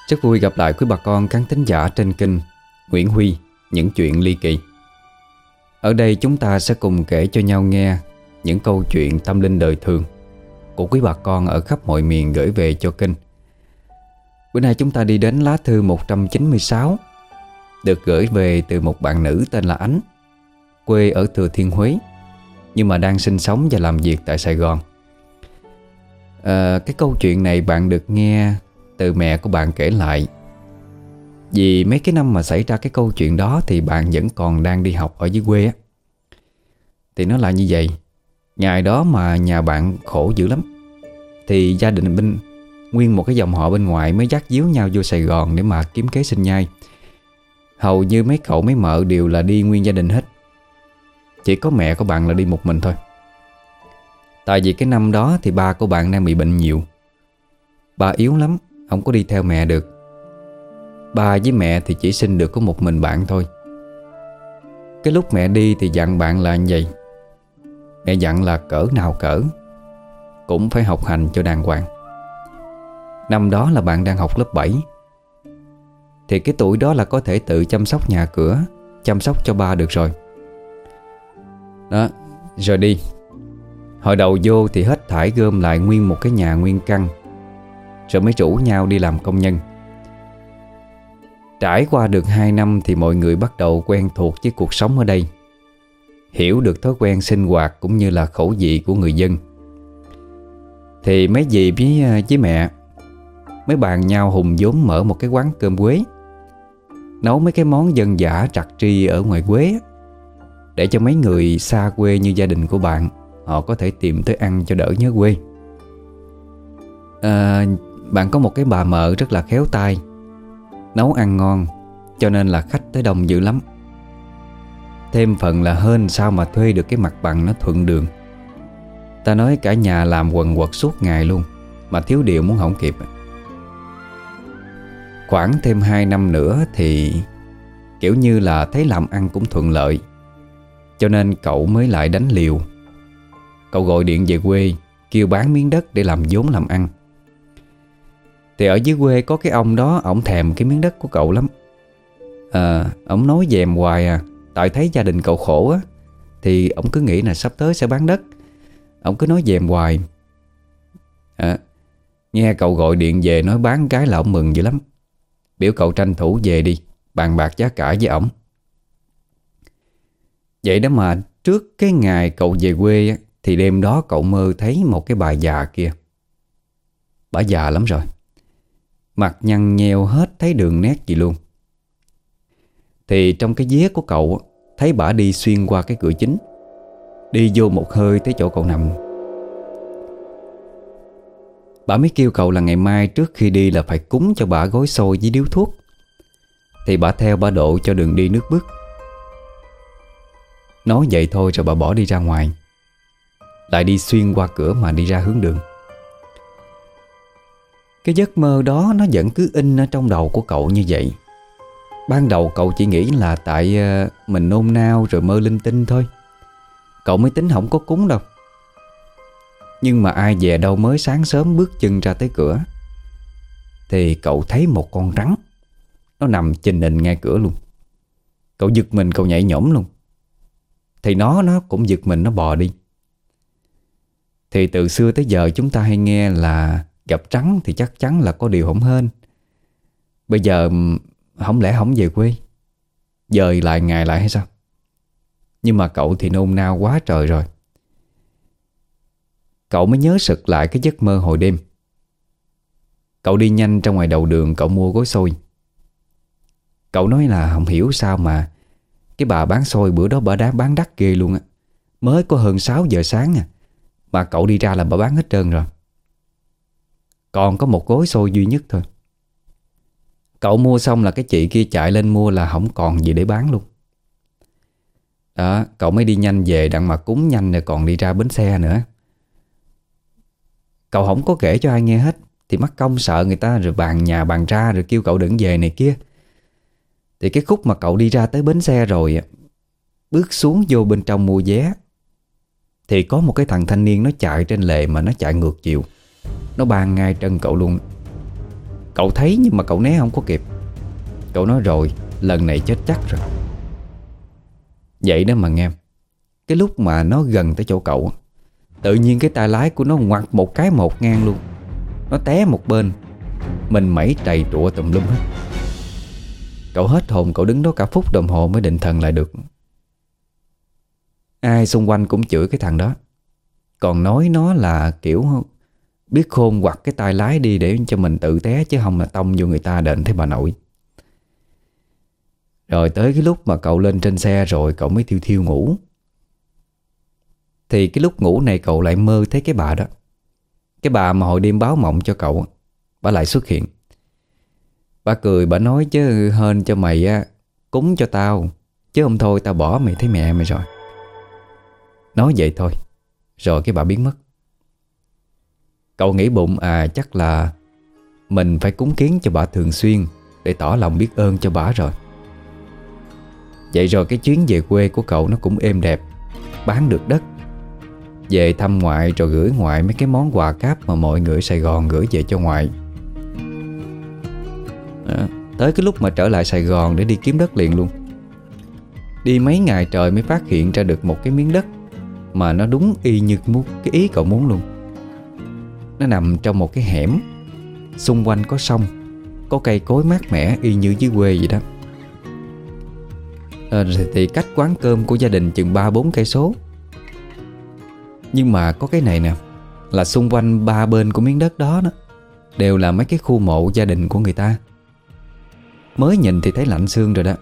Rất vui gặp lại quý bà con khán thính giả trên kênh Nguyễn Huy Những Chuyện Ly Kỳ. Ở đây chúng ta sẽ cùng kể cho nhau nghe những câu chuyện tâm linh đời thường của quý bà con ở khắp mọi miền gửi về cho kênh. Bữa nay chúng ta đi đến lá thư 196, được gửi về từ một bạn nữ tên là Ánh, quê ở Thừa Thiên Huế, nhưng mà đang sinh sống và làm việc tại Sài Gòn. Cái câu chuyện này bạn được nghe từ mẹ của bạn kể lại. Vì mấy cái năm mà xảy ra cái câu chuyện đó thì bạn vẫn còn đang đi học ở dưới quê á. Thì nó là như vậy. Ngày đó mà nhà bạn khổ dữ lắm, thì gia đình nguyên một cái dòng họ bên ngoài mới dắt díu nhau vô Sài Gòn để mà kiếm kế sinh nhai. Hầu như mấy cậu mấy mợ đều là đi nguyên gia đình hết. Chỉ có mẹ của bạn là đi một mình thôi. Tại vì cái năm đó thì ba của bạn đang bị bệnh nhiều. Ba yếu lắm, không có đi theo mẹ được. Ba với mẹ thì chỉ sinh được có một mình bạn thôi. Cái lúc mẹ đi thì dặn bạn là như vậy. Mẹ dặn là cỡ nào cỡ cũng phải học hành cho đàng hoàng. Năm đó là bạn đang học lớp 7. Thì cái tuổi đó là có thể tự chăm sóc nhà cửa, chăm sóc cho ba được rồi. Đó, rồi đi. Hồi đầu vô thì hết thải gom lại nguyên một cái nhà nguyên căn, rồi mới rủ nhau đi làm công nhân. Trải qua được 2 năm thì mọi người bắt đầu quen thuộc với cuộc sống ở đây, hiểu được thói quen sinh hoạt cũng như là khẩu vị của người dân. Thì mấy dì với mẹ mới bàn nhau hùng vốn mở một cái quán cơm Quế, nấu mấy cái món dân dã trặc tri ở ngoài Quế, để cho mấy người xa quê như gia đình của bạn họ có thể tìm tới ăn cho đỡ nhớ quê. Bạn có một cái bà mợ rất là khéo tay, nấu ăn ngon, cho nên là khách tới đông dữ lắm. Thêm phần là hên sao mà thuê được cái mặt bằng nó thuận đường. Ta nói cả nhà làm quần quật suốt ngày luôn, mà thiếu điều muốn hỏng kịp. Khoảng thêm 2 năm nữa thì kiểu như là thấy làm ăn cũng thuận lợi, cho nên cậu mới lại đánh liều. Cậu gọi điện về quê kêu bán miếng đất để làm vốn làm ăn. Thì ở dưới quê có cái ông đó, ổng thèm cái miếng đất của cậu lắm. Ổng nói dèm hoài à. Tại thấy gia đình cậu khổ á, thì ổng cứ nghĩ là sắp tới sẽ bán đất. Ổng cứ nói dèm hoài. Nghe cậu gọi điện về nói bán cái là ổng mừng dữ lắm. Biểu cậu tranh thủ về đi, bàn bạc giá cả với ổng. Vậy đó mà trước cái ngày cậu về quê á, thì đêm đó cậu mơ thấy một cái bà già kia. Bà già lắm rồi, mặt nhăn nheo hết thấy đường nét gì luôn. Thì trong cái vía của cậu thấy bà đi xuyên qua cái cửa chính, đi vô một hơi tới chỗ cậu nằm. Bà mới kêu cậu là ngày mai trước khi đi là phải cúng cho bà gói xôi với điếu thuốc. Thì bà theo bà độ cho đường đi nước bước. Nói vậy thôi rồi bà bỏ đi ra ngoài, lại đi xuyên qua cửa mà đi ra hướng đường. Cái giấc mơ đó nó vẫn cứ in ở trong đầu của cậu như vậy. Ban đầu cậu chỉ nghĩ là tại mình nôn nao rồi mơ linh tinh thôi. Cậu mới tính không có cúng đâu. Nhưng mà ai dè đâu mới sáng sớm bước chân ra tới cửa thì cậu thấy một con rắn, nó nằm chình nình ngay cửa luôn. Cậu giật mình, cậu nhảy nhổm luôn. Thì nó cũng giật mình, nó bò đi. Thì từ xưa tới giờ chúng ta hay nghe là gặp rắn thì chắc chắn là có điều hổng hên. Bây giờ không lẽ không về quê, dời lại ngày lại hay sao? Nhưng mà cậu thì nôn nao quá trời rồi. Cậu mới nhớ sực lại cái giấc mơ hồi đêm. Cậu đi nhanh ra ngoài đầu đường, cậu mua gói xôi. Cậu nói là không hiểu sao mà cái bà bán xôi bữa đó bà đã bán đắt ghê luôn á. Mới có hơn 6 giờ sáng à, mà cậu đi ra là bà bán hết trơn rồi. Còn có một gói xôi duy nhất thôi. Cậu mua xong là cái chị kia chạy lên mua là không còn gì để bán luôn. Đó, cậu mới đi nhanh về đặng mà cúng nhanh rồi còn đi ra bến xe nữa. Cậu không có kể cho ai nghe hết, thì mắc công sợ người ta rồi bàn nhà bàn ra rồi kêu cậu đừng về này kia. Thì cái khúc mà cậu đi ra tới bến xe rồi, bước xuống vô bên trong mua vé, thì có một cái thằng thanh niên nó chạy trên lề mà nó chạy ngược chiều. Nó ban ngay chân cậu luôn. Cậu thấy nhưng mà cậu né không có kịp. Cậu nói rồi, lần này chết chắc rồi. Vậy đó mà nghe, cái lúc mà nó gần tới chỗ cậu, tự nhiên cái tay lái của nó ngoặt một cái một ngang luôn. Nó té một bên, mình mẩy trầy trụa tùm lum hết. Cậu hết hồn, cậu đứng đó cả phút đồng hồ mới định thần lại được. Ai xung quanh cũng chửi cái thằng đó, còn nói nó là kiểu biết khôn quặt cái tay lái đi để cho mình tự té, chứ không là tông vô người ta đền thấy bà nội. Rồi tới cái lúc mà cậu lên trên xe rồi cậu mới thiêu thiêu ngủ. Thì cái lúc ngủ này cậu lại mơ thấy cái bà đó. Cái bà mà hồi đêm báo mộng cho cậu, bà lại xuất hiện. Bà cười, bà nói chứ hên cho mày á, cúng cho tao, chứ không thôi tao bỏ mày thấy mẹ mày rồi. Nói vậy thôi, rồi cái bà biến mất. Cậu nghĩ bụng chắc là mình phải cúng kiến cho bà thường xuyên để tỏ lòng biết ơn cho bà rồi. Vậy rồi cái chuyến về quê của cậu nó cũng êm đẹp, bán được đất, về thăm ngoại rồi gửi ngoại mấy cái món quà cáp mà mọi người ở Sài Gòn gửi về cho ngoại. Tới cái lúc mà trở lại Sài Gòn để đi kiếm đất liền luôn. Đi mấy ngày trời mới phát hiện ra được một cái miếng đất mà nó đúng y như cái ý cậu muốn luôn. Nó nằm trong một cái hẻm, xung quanh có sông, có cây cối mát mẻ y như dưới quê vậy đó. Thì cách quán cơm của gia đình chừng 3-4 cây số. Nhưng mà có cái này nè, là xung quanh ba bên của miếng đất đó đều là mấy cái khu mộ gia đình của người ta. Mới nhìn thì thấy lạnh xương rồi đó.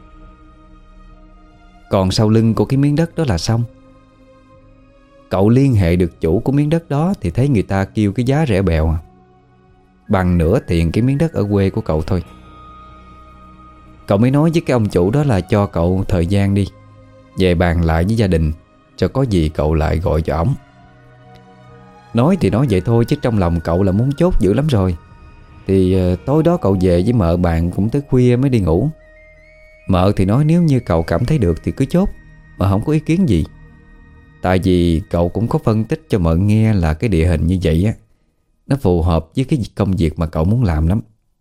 Còn sau lưng của cái miếng đất đó là sông. Cậu liên hệ được chủ của miếng đất đó thì thấy người ta kêu cái giá rẻ bèo bằng nửa tiền cái miếng đất ở quê của cậu thôi. Cậu mới nói với cái ông chủ đó là cho cậu thời gian đi, về bàn lại với gia đình, cho có gì cậu lại gọi cho ổng. Nói thì nói vậy thôi chứ trong lòng cậu là muốn chốt dữ lắm rồi. Thì tối đó cậu về với mợ bạn cũng tới khuya mới đi ngủ. Mợ thì nói nếu như cậu cảm thấy được thì cứ chốt, mà không có ý kiến gì. Tại vì cậu cũng có phân tích cho mợ nghe là cái địa hình như vậy á, nó phù hợp với cái công việc mà cậu muốn làm lắm.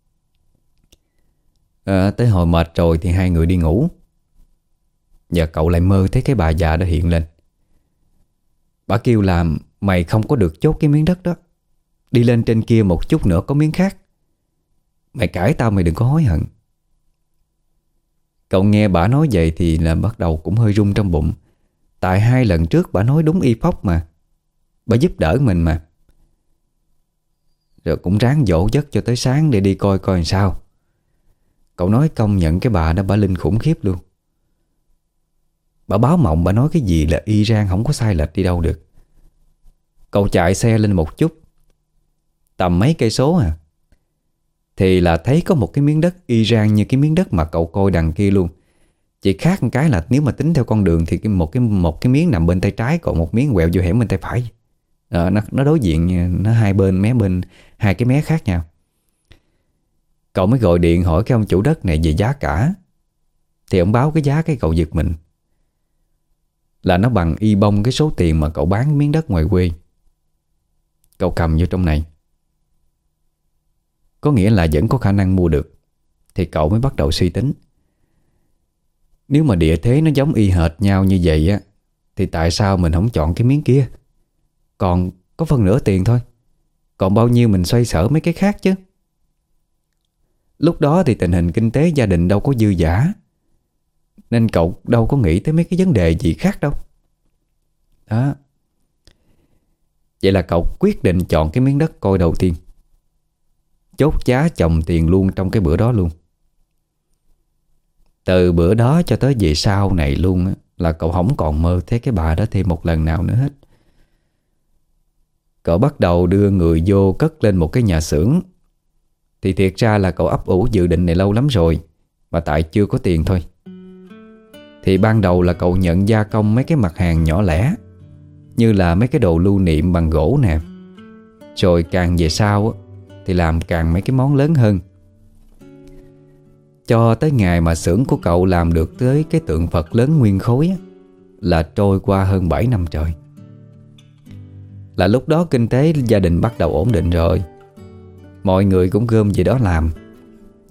Tới hồi mệt rồi thì hai người đi ngủ. Và cậu lại mơ thấy cái bà già đó hiện lên. Bà kêu là mày không có được chốt cái miếng đất đó, đi lên trên kia một chút nữa có miếng khác. Mày cãi tao mày đừng có hối hận. Cậu nghe bà nói vậy thì là bắt đầu cũng hơi run trong bụng. Tại 2 lần trước bà nói đúng y phóc mà. Bà giúp đỡ mình mà. Rồi cũng ráng dỗ giấc cho tới sáng để đi coi coi làm sao. Cậu nói công nhận cái bà đó bà linh khủng khiếp luôn. Bà báo mộng bà nói cái gì là y rang, không có sai lệch đi đâu được. Cậu chạy xe lên một chút, tầm mấy cây số thì là thấy có một cái miếng đất y rang như cái miếng đất mà cậu coi đằng kia luôn. Chỉ khác một cái là nếu mà tính theo con đường thì một cái miếng nằm bên tay trái, còn một miếng quẹo vô hẻm bên tay phải. Nó đối diện, nó hai bên hai cái mé khác nhau. Cậu mới gọi điện hỏi cái ông chủ đất này về giá cả. Thì ông báo cái giá cái cậu giật mình, là nó bằng y bông cái số tiền mà cậu bán miếng đất ngoài quê. Cậu cầm vô trong này, có nghĩa là vẫn có khả năng mua được. Thì cậu mới bắt đầu suy tính. Nếu mà địa thế nó giống y hệt nhau như vậy á, thì tại sao mình không chọn cái miếng kia? Còn có phân nửa tiền thôi, còn bao nhiêu mình xoay sở mấy cái khác chứ. Lúc đó thì tình hình kinh tế gia đình đâu có dư dả, nên cậu đâu có nghĩ tới mấy cái vấn đề gì khác đâu. Đó. Vậy là cậu quyết định chọn cái miếng đất coi đầu tiên, chốt giá chồng tiền luôn trong cái bữa đó luôn. Từ bữa đó cho tới về sau này luôn á, là cậu không còn mơ thấy cái bà đó thêm một lần nào nữa hết. Cậu bắt đầu đưa người vô cất lên một cái nhà xưởng. Thì thiệt ra là cậu ấp ủ dự định này lâu lắm rồi, mà tại chưa có tiền thôi. Thì ban đầu là cậu nhận gia công mấy cái mặt hàng nhỏ lẻ, như là mấy cái đồ lưu niệm bằng gỗ nè. Rồi càng về sau á, thì làm càng mấy cái món lớn hơn. Cho tới ngày mà xưởng của cậu làm được tới cái tượng Phật lớn nguyên khối á, là trôi qua hơn 7 năm trời. Là lúc đó kinh tế gia đình bắt đầu ổn định rồi. Mọi người cũng gom về đó làm,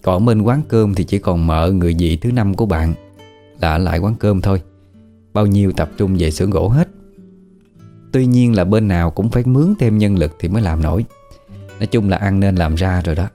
Còn bên quán cơm thì chỉ còn mợ người dì thứ năm của bạn là ở lại quán cơm thôi. Bao nhiêu tập trung về xưởng gỗ hết. Tuy nhiên là bên nào cũng phải mướn thêm nhân lực thì mới làm nổi. Nói chung là ăn nên làm ra rồi đó.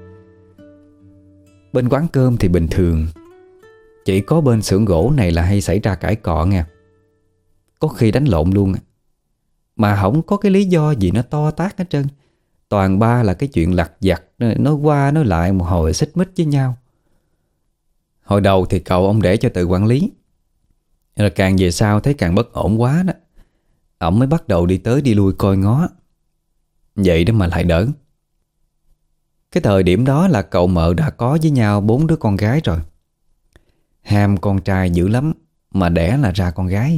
Bên quán cơm thì bình thường, chỉ có bên xưởng gỗ này là hay xảy ra cãi cọ nha. Có khi đánh lộn luôn. Mà không có cái lý do gì nó to tát hết trơn. Toàn ba là cái chuyện lặt vặt, nói qua nói lại một hồi xích mích với nhau. Hồi đầu thì cậu ông để cho tự quản lý, rồi càng về sau thấy càng bất ổn quá đó, ổng mới bắt đầu đi tới đi lui coi ngó. Vậy đó mà lại đỡ. Cái thời điểm đó là cậu mợ đã có với nhau 4 đứa con gái rồi. Ham con trai dữ lắm, mà đẻ là ra con gái.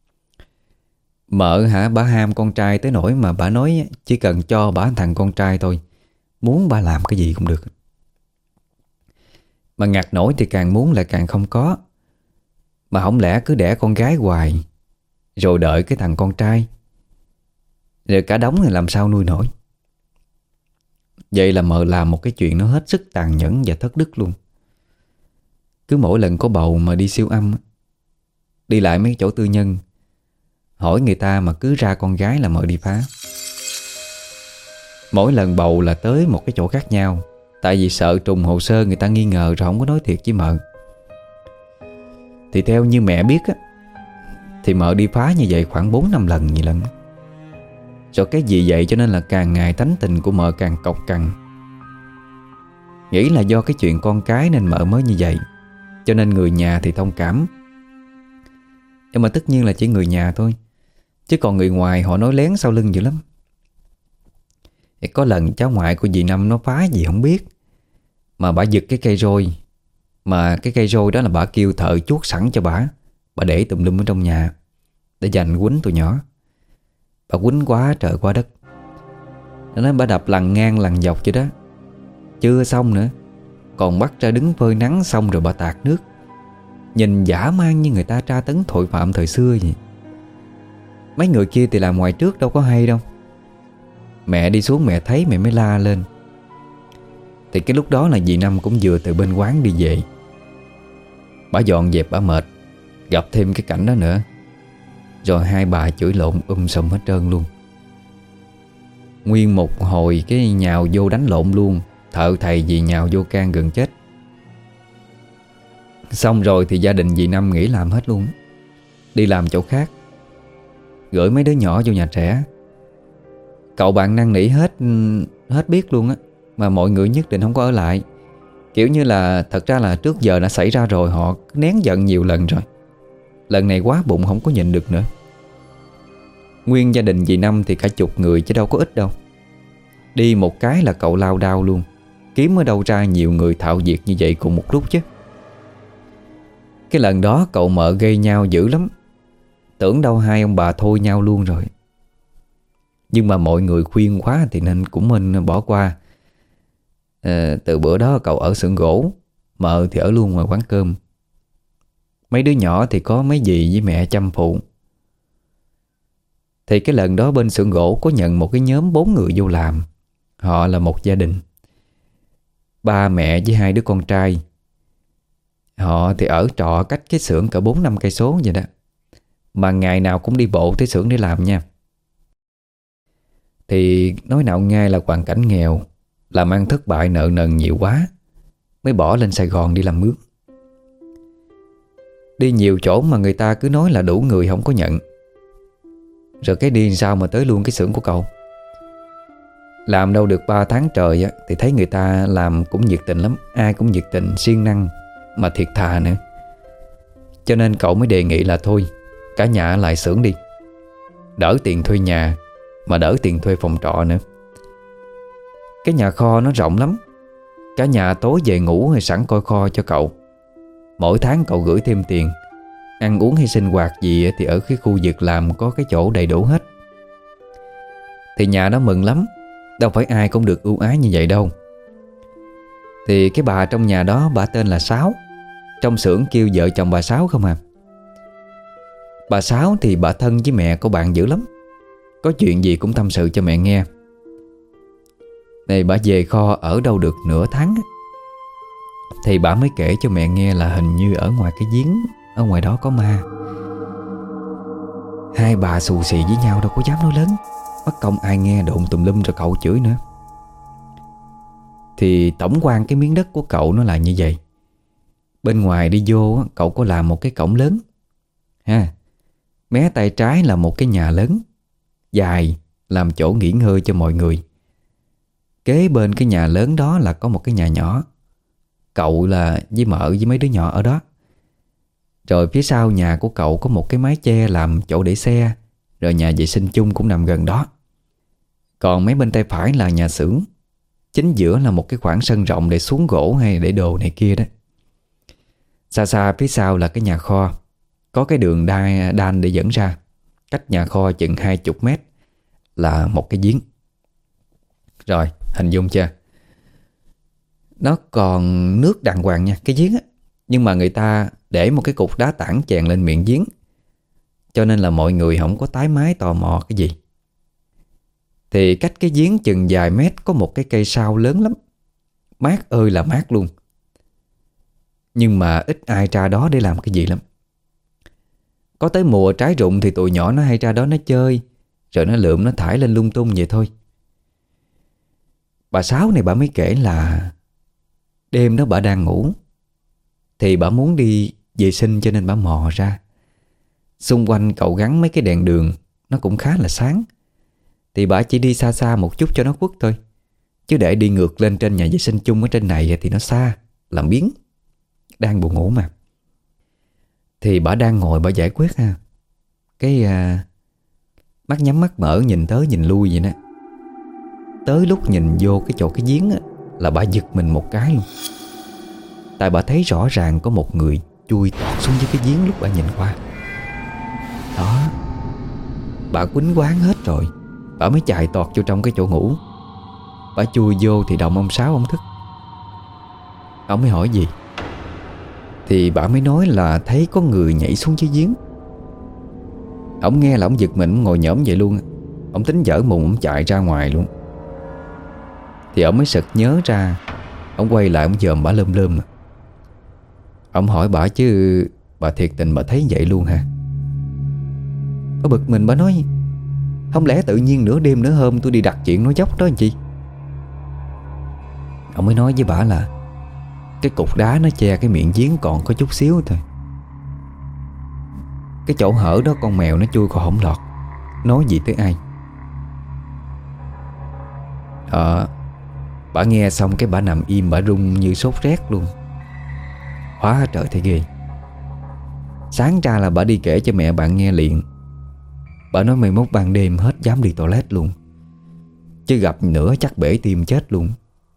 Mợ hả, bà ham con trai tới nỗi mà bà nói chỉ cần cho bà thằng con trai thôi, muốn bà làm cái gì cũng được. Mà ngặt nổi thì càng muốn lại càng không có. Mà không lẽ cứ đẻ con gái hoài rồi đợi cái thằng con trai, rồi cả đống này làm sao nuôi nổi. Vậy là mợ làm một cái chuyện nó hết sức tàn nhẫn và thất đức luôn. Cứ mỗi lần có bầu mà đi siêu âm, đi lại mấy chỗ tư nhân, hỏi người ta mà cứ ra con gái là mợ đi phá. Mỗi lần bầu là tới một cái chỗ khác nhau, tại vì sợ trùng hồ sơ người ta nghi ngờ rồi không có nói thiệt với mợ. Thì theo như mẹ biết á, thì mợ đi phá như vậy khoảng 4-5 lần gì lần. Rồi cái gì vậy cho nên là càng ngày tánh tình của mợ càng cọc cằn. Nghĩ là do cái chuyện con cái nên mợ mới như vậy, cho nên người nhà thì thông cảm. Nhưng mà tất nhiên là chỉ người nhà thôi, chứ còn người ngoài họ nói lén sau lưng dữ lắm. Thì có lần cháu ngoại của dì Năm nó phá gì không biết, mà bả giật cái cây roi. Mà cái cây roi đó là bả kêu thợ chuốt sẵn cho bả để tùm lum ở trong nhà để dành quýnh tụi nhỏ. Bà quýnh quá trời quá đất. Nó nói bà đập lằn ngang lằn dọc vậy đó. Chưa xong nữa, còn bắt ra đứng phơi nắng xong rồi bà tạt nước. Nhìn dã man như người ta tra tấn tội phạm thời xưa vậy. Mấy người kia thì làm ngoài trước đâu có hay đâu. Mẹ đi xuống mẹ thấy mẹ mới la lên. Thì cái lúc đó là dì Năm cũng vừa từ bên quán đi về. Bà dọn dẹp bà mệt, gặp thêm cái cảnh đó nữa, rồi hai bà chửi lộn sùm hết trơn luôn. Nguyên một hồi cái nhào vô đánh lộn luôn. Thợ thầy dì nhào vô can gần chết. Xong rồi thì gia đình dì Năm nghỉ làm hết luôn, đi làm chỗ khác, gửi mấy đứa nhỏ vô nhà trẻ. Cậu bạn năn nỉ hết biết luôn á, mà mọi người nhất định không có ở lại. Kiểu như là thật ra là trước giờ đã xảy ra rồi, họ nén giận nhiều lần rồi. Lần này quá bụng không có nhịn được nữa. Nguyên gia đình dì Năm thì cả chục người chứ đâu có ít đâu. Đi một cái là cậu lao đao luôn. Kiếm ở đâu ra nhiều người thạo việc như vậy cùng một lúc chứ. Cái lần đó cậu mợ gây nhau dữ lắm. Tưởng đâu hai ông bà thôi nhau luôn rồi. Nhưng mà mọi người khuyên quá thì nên cũng nên bỏ qua. Từ bữa đó cậu ở xưởng gỗ, mợ thì ở luôn ngoài quán cơm. Mấy đứa nhỏ thì có mấy dì với mẹ chăm phụ. Thì cái lần đó bên xưởng gỗ có nhận một cái nhóm 4 người vô làm. Họ là một gia đình, ba mẹ với 2 đứa con trai. Họ thì ở trọ cách cái xưởng cỡ 4-5 cây số vậy đó, mà ngày nào cũng đi bộ tới xưởng để làm nha. Thì nói nào ngay là hoàn cảnh nghèo, làm ăn thất bại, nợ nần nhiều quá, mới bỏ lên Sài Gòn đi làm mướn. Đi nhiều chỗ mà người ta cứ nói là đủ người không có nhận. Rồi cái đi sao mà tới luôn cái xưởng của cậu. Làm đâu được 3 tháng trời á, thì thấy người ta làm cũng nhiệt tình lắm. Ai cũng nhiệt tình, siêng năng, mà thiệt thà nữa. Cho nên cậu mới đề nghị là thôi, cả nhà lại xưởng đi. Đỡ tiền thuê nhà, mà đỡ tiền thuê phòng trọ nữa. Cái nhà kho nó rộng lắm. Cả nhà tối về ngủ hay sẵn coi kho cho cậu. Mỗi tháng cậu gửi thêm tiền. Ăn uống hay sinh hoạt gì thì ở cái khu vực làm có cái chỗ đầy đủ hết. Thì nhà nó mừng lắm. Đâu phải ai cũng được ưu ái như vậy đâu. Thì cái bà trong nhà đó, bà tên là Sáu. Trong xưởng kêu vợ chồng bà Sáu không à. Bà Sáu thì bà thân với mẹ của bạn dữ lắm. Có chuyện gì cũng tâm sự cho mẹ nghe. Này bà về kho ở đâu được nửa tháng, Thì bà mới kể cho mẹ nghe là hình như ở ngoài cái giếng, ở ngoài đó có ma. Hai bà xù xì với nhau đâu có dám nói lớn, mất công ai nghe đồn tùm lum rồi cậu chửi nữa. Thì tổng quan cái miếng đất của cậu nó là như vậy. Bên ngoài đi vô cậu có làm một cái cổng lớn ha. Mé tay trái là một cái nhà lớn dài, làm chỗ nghỉ ngơi cho mọi người. Kế bên cái nhà lớn đó là có một cái nhà nhỏ, cậu là với mợ với mấy đứa nhỏ ở đó. Rồi phía sau nhà của cậu có một cái mái che làm chỗ để xe. Rồi nhà vệ sinh chung cũng nằm gần đó. Còn mấy bên tay phải là nhà xưởng. Chính giữa là một cái khoảng sân rộng để xuống gỗ hay để đồ này kia đó. Xa xa phía sau là cái nhà kho, có cái đường đan để dẫn ra. Cách nhà kho chừng 20 mét là một cái giếng. Rồi, hình dung chưa? Nó còn nước đàng hoàng nha, cái giếng á. Nhưng mà người ta để một cái cục đá tảng chèn lên miệng giếng, cho nên là mọi người không có tái mái tò mò cái gì. Thì cách cái giếng chừng vài mét có một cái cây sao lớn lắm. Mát ơi là mát luôn. Nhưng mà ít ai ra đó để làm cái gì lắm. Có tới mùa trái rụng thì tụi nhỏ nó hay ra đó nó chơi, rồi nó lượm nó thải lên lung tung vậy thôi. Bà Sáu này bà mới kể là đêm đó bà đang ngủ, thì bà muốn đi vệ sinh cho nên bà mò ra. Xung quanh cậu gắn mấy cái đèn đường, nó cũng khá là sáng. Thì bà chỉ đi xa xa một chút cho nó khuất thôi. Chứ để đi ngược lên trên nhà vệ sinh chung ở trên này thì nó xa, làm biếng. Đang buồn ngủ mà. Thì bà đang ngồi bà giải quyết ha. Cái mắt nhắm mắt mở nhìn tới nhìn lui vậy đó. Tới lúc nhìn vô cái chỗ cái giếng á, là bà giật mình một cái luôn. Tại bà thấy rõ ràng có một người chui tọt xuống dưới cái giếng lúc bà nhìn qua. Đó. Bà quýnh quáng hết rồi, bà mới chạy tọt vô trong cái chỗ ngủ. Bà chui vô thì động ông Sáu ông thức. Ông mới hỏi gì, thì bà mới nói là thấy có người nhảy xuống dưới giếng. Ông nghe là ông giật mình, ông ngồi nhổm vậy luôn. Ông tính dở mùng, ông chạy ra ngoài luôn. Thì ông mới sực nhớ ra. Ông quay lại ông dòm bà lơm lơm. Ông hỏi bà chứ bà thiệt tình bà thấy vậy luôn hả? Bà bực mình, bà nói không lẽ tự nhiên nửa đêm nửa hôm tôi đi đặt chuyện nói dốc đó anh chị. Ông mới nói với bà là cái cục đá nó che cái miệng giếng còn có chút xíu thôi. Cái chỗ hở đó con mèo nó chui còn không lọt. Nói gì tới ai. Bà nghe xong cái bà nằm im, bà run như sốt rét luôn. Hóa trời thấy ghê. Sáng ra là bà đi kể cho mẹ bạn nghe liền. Bà nói mày mốt ban đêm hết dám đi toilet luôn, chứ gặp nữa chắc bể tim chết luôn.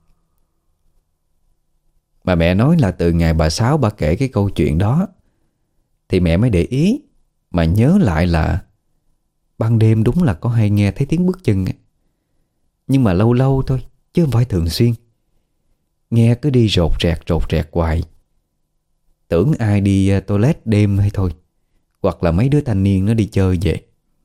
Mà mẹ nói là từ ngày bà Sáu bà kể cái câu chuyện đó thì mẹ mới để ý, mà nhớ lại là ban đêm đúng là có hay nghe thấy tiếng bước chân. Nhưng mà lâu lâu thôi, chứ không phải thường xuyên. Nghe cứ đi rột rẹt hoài. Tưởng ai đi toilet đêm hay thôi, hoặc là mấy đứa thanh niên nó đi chơi về.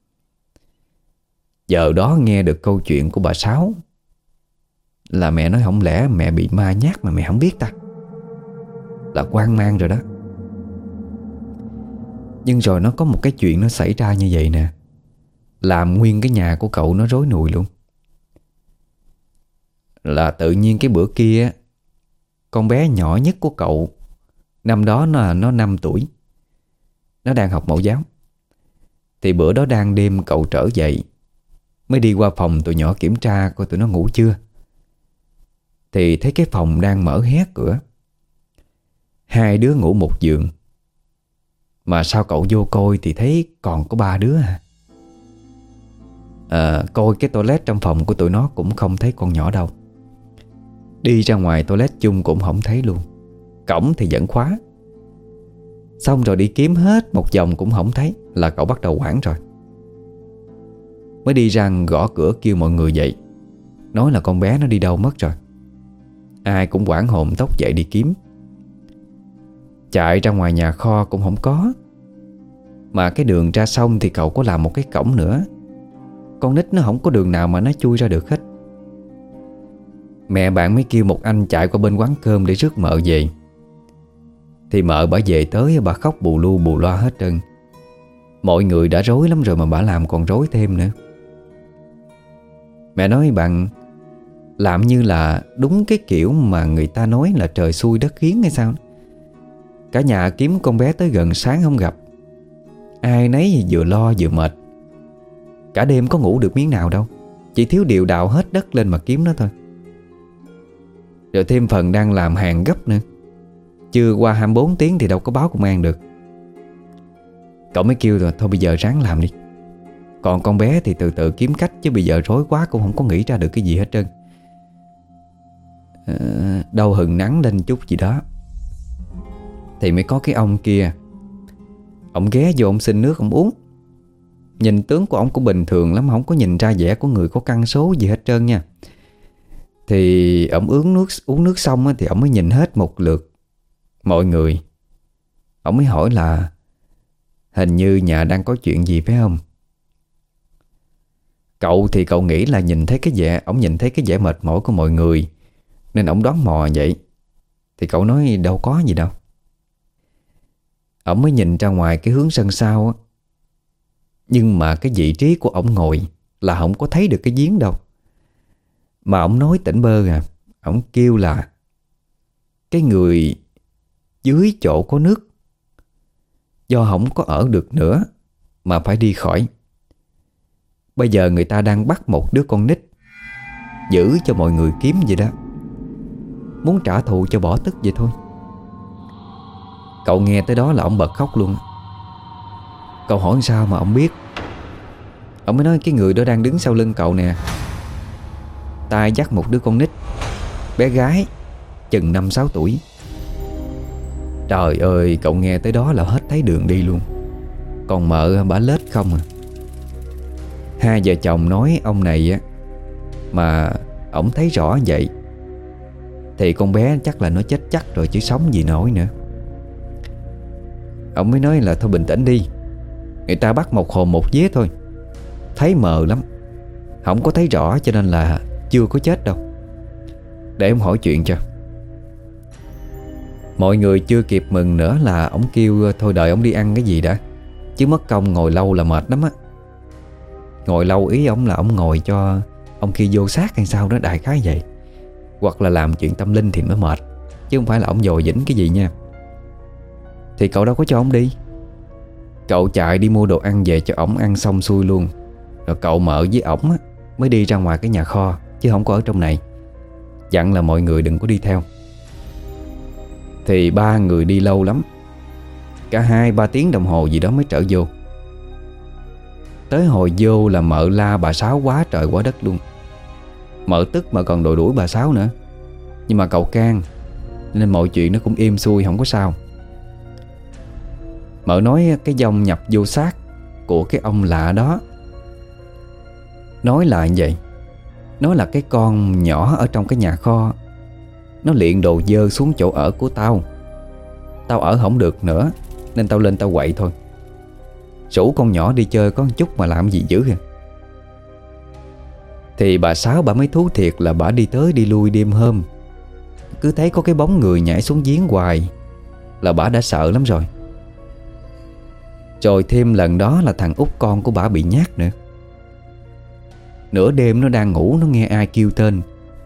Giờ đó nghe được câu chuyện của bà Sáu là mẹ nói không lẽ mẹ bị ma nhát mà mẹ không biết ta. Là hoang mang rồi đó. Nhưng rồi nó có một cái chuyện nó xảy ra như vậy nè, làm nguyên cái nhà của cậu nó rối nùi luôn. Là tự nhiên cái bữa kia, con bé nhỏ nhất của cậu, năm đó nó 5 tuổi, nó đang học mẫu giáo. Thì bữa đó đang đêm cậu trở dậy, mới đi qua phòng tụi nhỏ kiểm tra coi tụi nó ngủ chưa. Thì thấy cái phòng đang mở hé cửa. Hai đứa ngủ một giường. Mà sao cậu vô coi thì thấy còn có 3 đứa à. Coi cái toilet trong phòng của tụi nó cũng không thấy con nhỏ đâu. Đi ra ngoài toilet chung cũng không thấy luôn. Cổng thì vẫn khóa. Xong rồi đi kiếm hết một vòng cũng không thấy, là cậu bắt đầu hoảng rồi. Mới đi ra gõ cửa kêu mọi người dậy, nói là con bé nó đi đâu mất rồi. Ai cũng hoảng hồn tốc dậy đi kiếm. Chạy ra ngoài nhà kho cũng không có. Mà cái đường ra sông thì cậu có làm một cái cổng nữa. Con nít nó không có đường nào mà nó chui ra được hết. Mẹ bạn mới kêu một anh chạy qua bên quán cơm để rước mợ về. Thì mợ bả về tới, bả khóc bù lu bù loa hết trơn. Mọi người đã rối lắm rồi mà bả làm còn rối thêm nữa. Mẹ nói bạn làm như là đúng cái kiểu mà người ta nói là trời xui đất khiến hay sao. Cả nhà kiếm con bé tới gần sáng không gặp. Ai nấy vừa lo vừa mệt. Cả đêm có ngủ được miếng nào đâu. Chỉ thiếu điều đào hết đất lên mà kiếm nó thôi. Rồi thêm phần đang làm hàng gấp nữa. Chưa qua 24 tiếng thì đâu có báo công an được. Cậu mới kêu rồi thôi bây giờ ráng làm đi. Còn con bé thì từ từ kiếm cách, chứ bây giờ rối quá cũng không có nghĩ ra được cái gì hết trơn. Đâu hừng nắng lên chút gì đó thì mới có cái ông kia. Ông ghé vô ông xin nước ông uống. Nhìn tướng của ông cũng bình thường lắm, không có nhìn ra vẻ của người có căn số gì hết trơn nha. Thì ông uống nước xong thì ông mới nhìn hết một lượt mọi người. Ông mới hỏi là hình như nhà đang có chuyện gì phải không? Cậu thì cậu nghĩ là nhìn thấy cái vẻ, ông nhìn thấy cái vẻ mệt mỏi của mọi người nên ông đoán mò vậy. Thì cậu nói đâu có gì đâu. Ông mới nhìn ra ngoài cái hướng sân sau á. Nhưng mà cái vị trí của ông ngồi là không có thấy được cái giếng đâu. Mà ông nói tỉnh bơ à. Ông kêu là cái người dưới chỗ có nước do không có ở được nữa mà phải đi khỏi. Bây giờ người ta đang bắt một đứa con nít giữ cho mọi người kiếm vậy đó. Muốn trả thù cho bỏ tức vậy thôi. Cậu nghe tới đó là ông bật khóc luôn. Cậu hỏi sao mà ông biết? Ông mới nói cái người đó đang đứng sau lưng cậu nè. Tay dắt một đứa con nít, bé gái chừng 5-6 tuổi. Trời ơi, cậu nghe tới đó là hết thấy đường đi luôn. Còn mợ bả lết không à. Hai vợ chồng nói ông này á, mà ổng thấy rõ vậy thì con bé chắc là nó chết chắc rồi chứ sống gì nổi nữa. Ông mới nói là thôi bình tĩnh đi. Người ta bắt một hồn một vía thôi. Thấy mờ lắm, không có thấy rõ cho nên là chưa có chết đâu. Để em hỏi chuyện cho. Mọi người chưa kịp mừng nữa là ổng kêu thôi đợi ổng đi ăn cái gì đã, chứ mất công ngồi lâu là mệt lắm á. Ngồi lâu ý ổng là ổng ngồi cho ông kia vô xác hay sao đó, đại khái vậy. Hoặc là làm chuyện tâm linh thì mới mệt, chứ không phải là ổng dồi dĩnh cái gì nha. Thì cậu đâu có cho ổng đi. Cậu chạy đi mua đồ ăn về cho ổng ăn xong xuôi luôn. Rồi cậu mợ với ổng mới đi ra ngoài cái nhà kho, chứ không có ở trong này. Dặn là mọi người đừng có đi theo. Thì ba người đi lâu lắm, cả 2-3 tiếng đồng hồ gì đó mới trở vô. Tới hồi vô là mợ la bà Sáu quá trời quá đất luôn. Mợ tức mà còn đòi đuổi bà Sáu nữa. Nhưng mà cậu can nên mọi chuyện nó cũng êm xuôi, không có sao. Mợ nói cái dòng nhập vô xác của cái ông lạ đó. Nói là như vậy. Nói là cái con nhỏ ở trong cái nhà kho nó liệng đồ dơ xuống chỗ ở của tao. Tao ở không được nữa nên tao lên tao quậy thôi. Rủ con nhỏ đi chơi có một chút mà làm gì dữ kìa. Thì bà Sáu bà mới thú thiệt là bà đi tới đi lui đêm hôm, cứ thấy có cái bóng người nhảy xuống giếng hoài là bà đã sợ lắm rồi. Rồi thêm lần đó là thằng út con của bà bị nhát nữa. Nửa đêm nó đang ngủ, nó nghe ai kêu tên.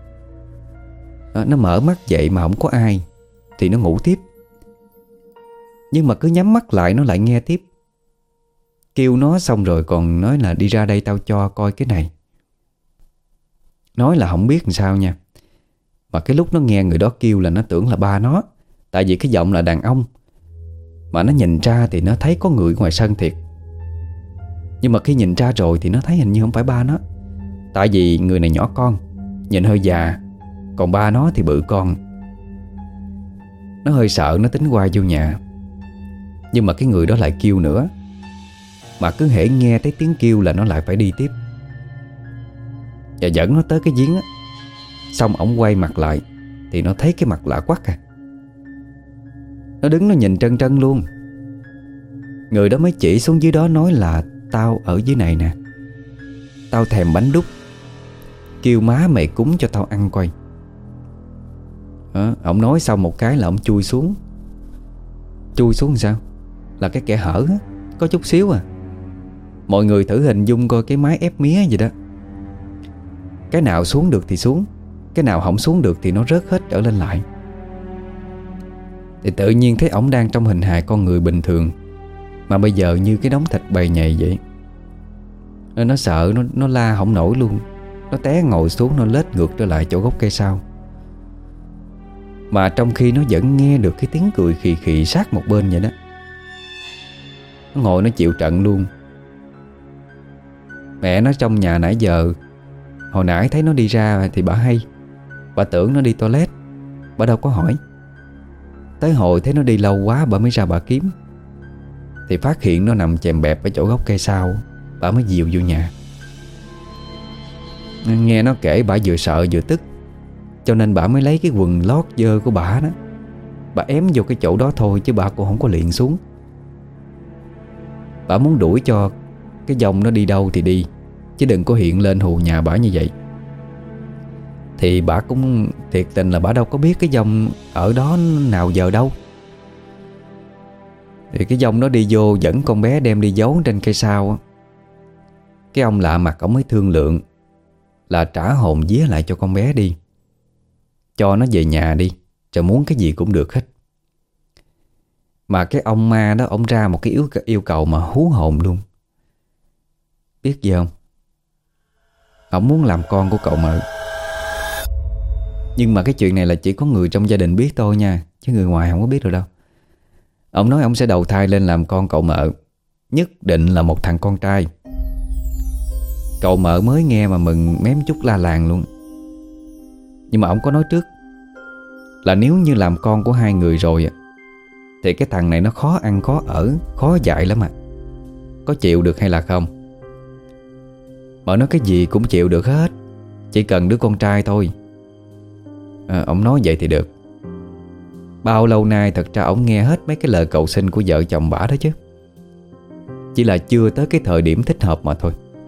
Nó mở mắt dậy mà không có ai thì nó ngủ tiếp. Nhưng mà cứ nhắm mắt lại nó lại nghe tiếp. Kêu nó xong rồi còn nói là đi ra đây tao cho coi cái này. Nói là không biết làm sao nha. Mà cái lúc nó nghe người đó kêu là nó tưởng là ba nó. Tại vì cái giọng là đàn ông. Mà nó nhìn ra thì nó thấy có người ngoài sân thiệt. Nhưng mà khi nhìn ra rồi thì nó thấy hình như không phải ba nó. Tại vì người này nhỏ con, nhìn hơi già, còn ba nó thì bự con. Nó hơi sợ, nó tính qua vô nhà. Nhưng mà cái người đó lại kêu nữa. Mà cứ hễ nghe thấy tiếng kêu là nó lại phải đi tiếp. Và dẫn nó tới cái giếng á. Xong ổng quay mặt lại thì nó thấy cái mặt lạ quắc à. Nó đứng nó nhìn trân trân luôn. Người đó mới chỉ xuống dưới đó nói là tao ở dưới này nè. Tao thèm bánh đúc, kêu má mày cúng cho tao ăn coi. Ổng nói xong một cái là ổng chui xuống. chui xuống sao? Là cái kẽ hở á, có chút xíu à. Mọi người thử hình dung coi cái máy ép mía gì đó. Cái nào xuống được thì xuống, cái nào không xuống được thì nó rớt hết trở lên lại. Thì tự nhiên thấy ổng đang trong hình hài con người bình thường, mà bây giờ như cái đống thịt bầy nhầy vậy. Nó sợ, nó la không nổi luôn. Nó té ngồi xuống, nó lết ngược trở lại chỗ gốc cây sau. Mà trong khi nó vẫn nghe được cái tiếng cười khì khì sát một bên vậy đó. Nó ngồi nó chịu trận luôn. Mẹ nó trong nhà nãy giờ, hồi nãy thấy nó đi ra thì bà hay. Bà tưởng nó đi toilet, bà đâu có hỏi. Tới hồi thấy nó đi lâu quá bà mới ra bà kiếm, thì phát hiện nó nằm chèm bẹp ở chỗ gốc cây sau. Bà mới dìu vô nhà. Nghe nó kể bà vừa sợ vừa tức, cho nên bà mới lấy cái quần lót dơ của bà đó, bà ém vô cái chỗ đó thôi, chứ bà cũng không có liền xuống. Bà muốn đuổi cho cái dòng nó đi đâu thì đi, chứ đừng có hiện lên hù nhà bà như vậy. Thì bà cũng thiệt tình là bà đâu có biết cái dòng ở đó nào giờ đâu. Thì cái dòng nó đi vô dẫn con bé đem đi giấu trên cây sau. Cái ông lạ mặt ông mới thương lượng là trả hồn vía lại cho con bé đi, cho nó về nhà đi, rồi muốn cái gì cũng được hết. Mà cái ông ma đó, ông ra một cái yêu cầu mà hú hồn luôn. Biết gì không? Ông muốn làm con của cậu Mợ. Nhưng mà cái chuyện này là chỉ có người trong gia đình biết thôi nha, chứ người ngoài không có biết được đâu. Ông nói ông sẽ đầu thai lên làm con cậu Mợ, nhất định là một thằng con trai. Cậu Mợ mới nghe mà mừng mém chút la làng luôn. Nhưng mà ông có nói trước là nếu như làm con của hai người rồi thì cái thằng này nó khó ăn khó ở, khó dạy lắm à. Có chịu được hay là không? Mợ nói cái gì cũng chịu được hết, chỉ cần đứa con trai thôi. Ông nói vậy thì được. Bao lâu nay thật ra ông nghe hết mấy cái lời cầu xin của vợ chồng bả đó chứ, chỉ là chưa tới cái thời điểm thích hợp mà thôi.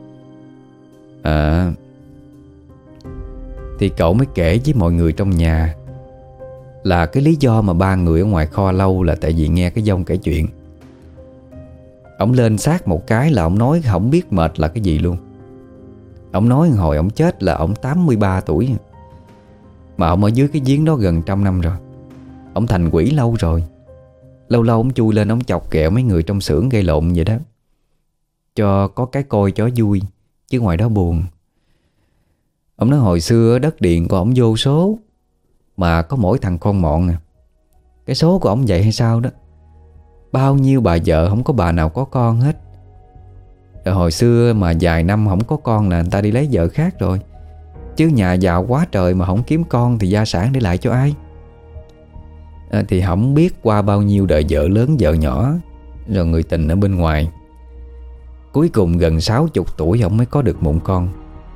Thì cậu mới kể với mọi người trong nhà là cái lý do mà ba người ở ngoài kho lâu là tại vì nghe cái dông kể chuyện. Ông lên xác một cái là ông nói không biết mệt là cái gì luôn. Ông nói hồi ông chết là ông 83 tuổi, mà ông ở dưới cái giếng đó gần 100 năm rồi. Ông thành quỷ lâu rồi. Lâu lâu ông chui lên ông chọc ghẹo mấy người trong xưởng gây lộn vậy đó, cho có cái coi cho vui, chứ ngoài đó buồn. Ông nói hồi xưa đất điện của ông vô số, mà có mỗi thằng con mọn à. Cái số của ông vậy hay sao đó. Bao nhiêu bà vợ không có bà nào có con hết. Rồi hồi xưa mà vài năm không có con là người ta đi lấy vợ khác rồi. Chứ nhà giàu quá trời mà không kiếm con thì gia sản để lại cho ai? Thì không biết qua bao nhiêu đời vợ lớn vợ nhỏ, rồi người tình ở bên ngoài. Cuối cùng gần 60 tuổi ông mới có được mụn con.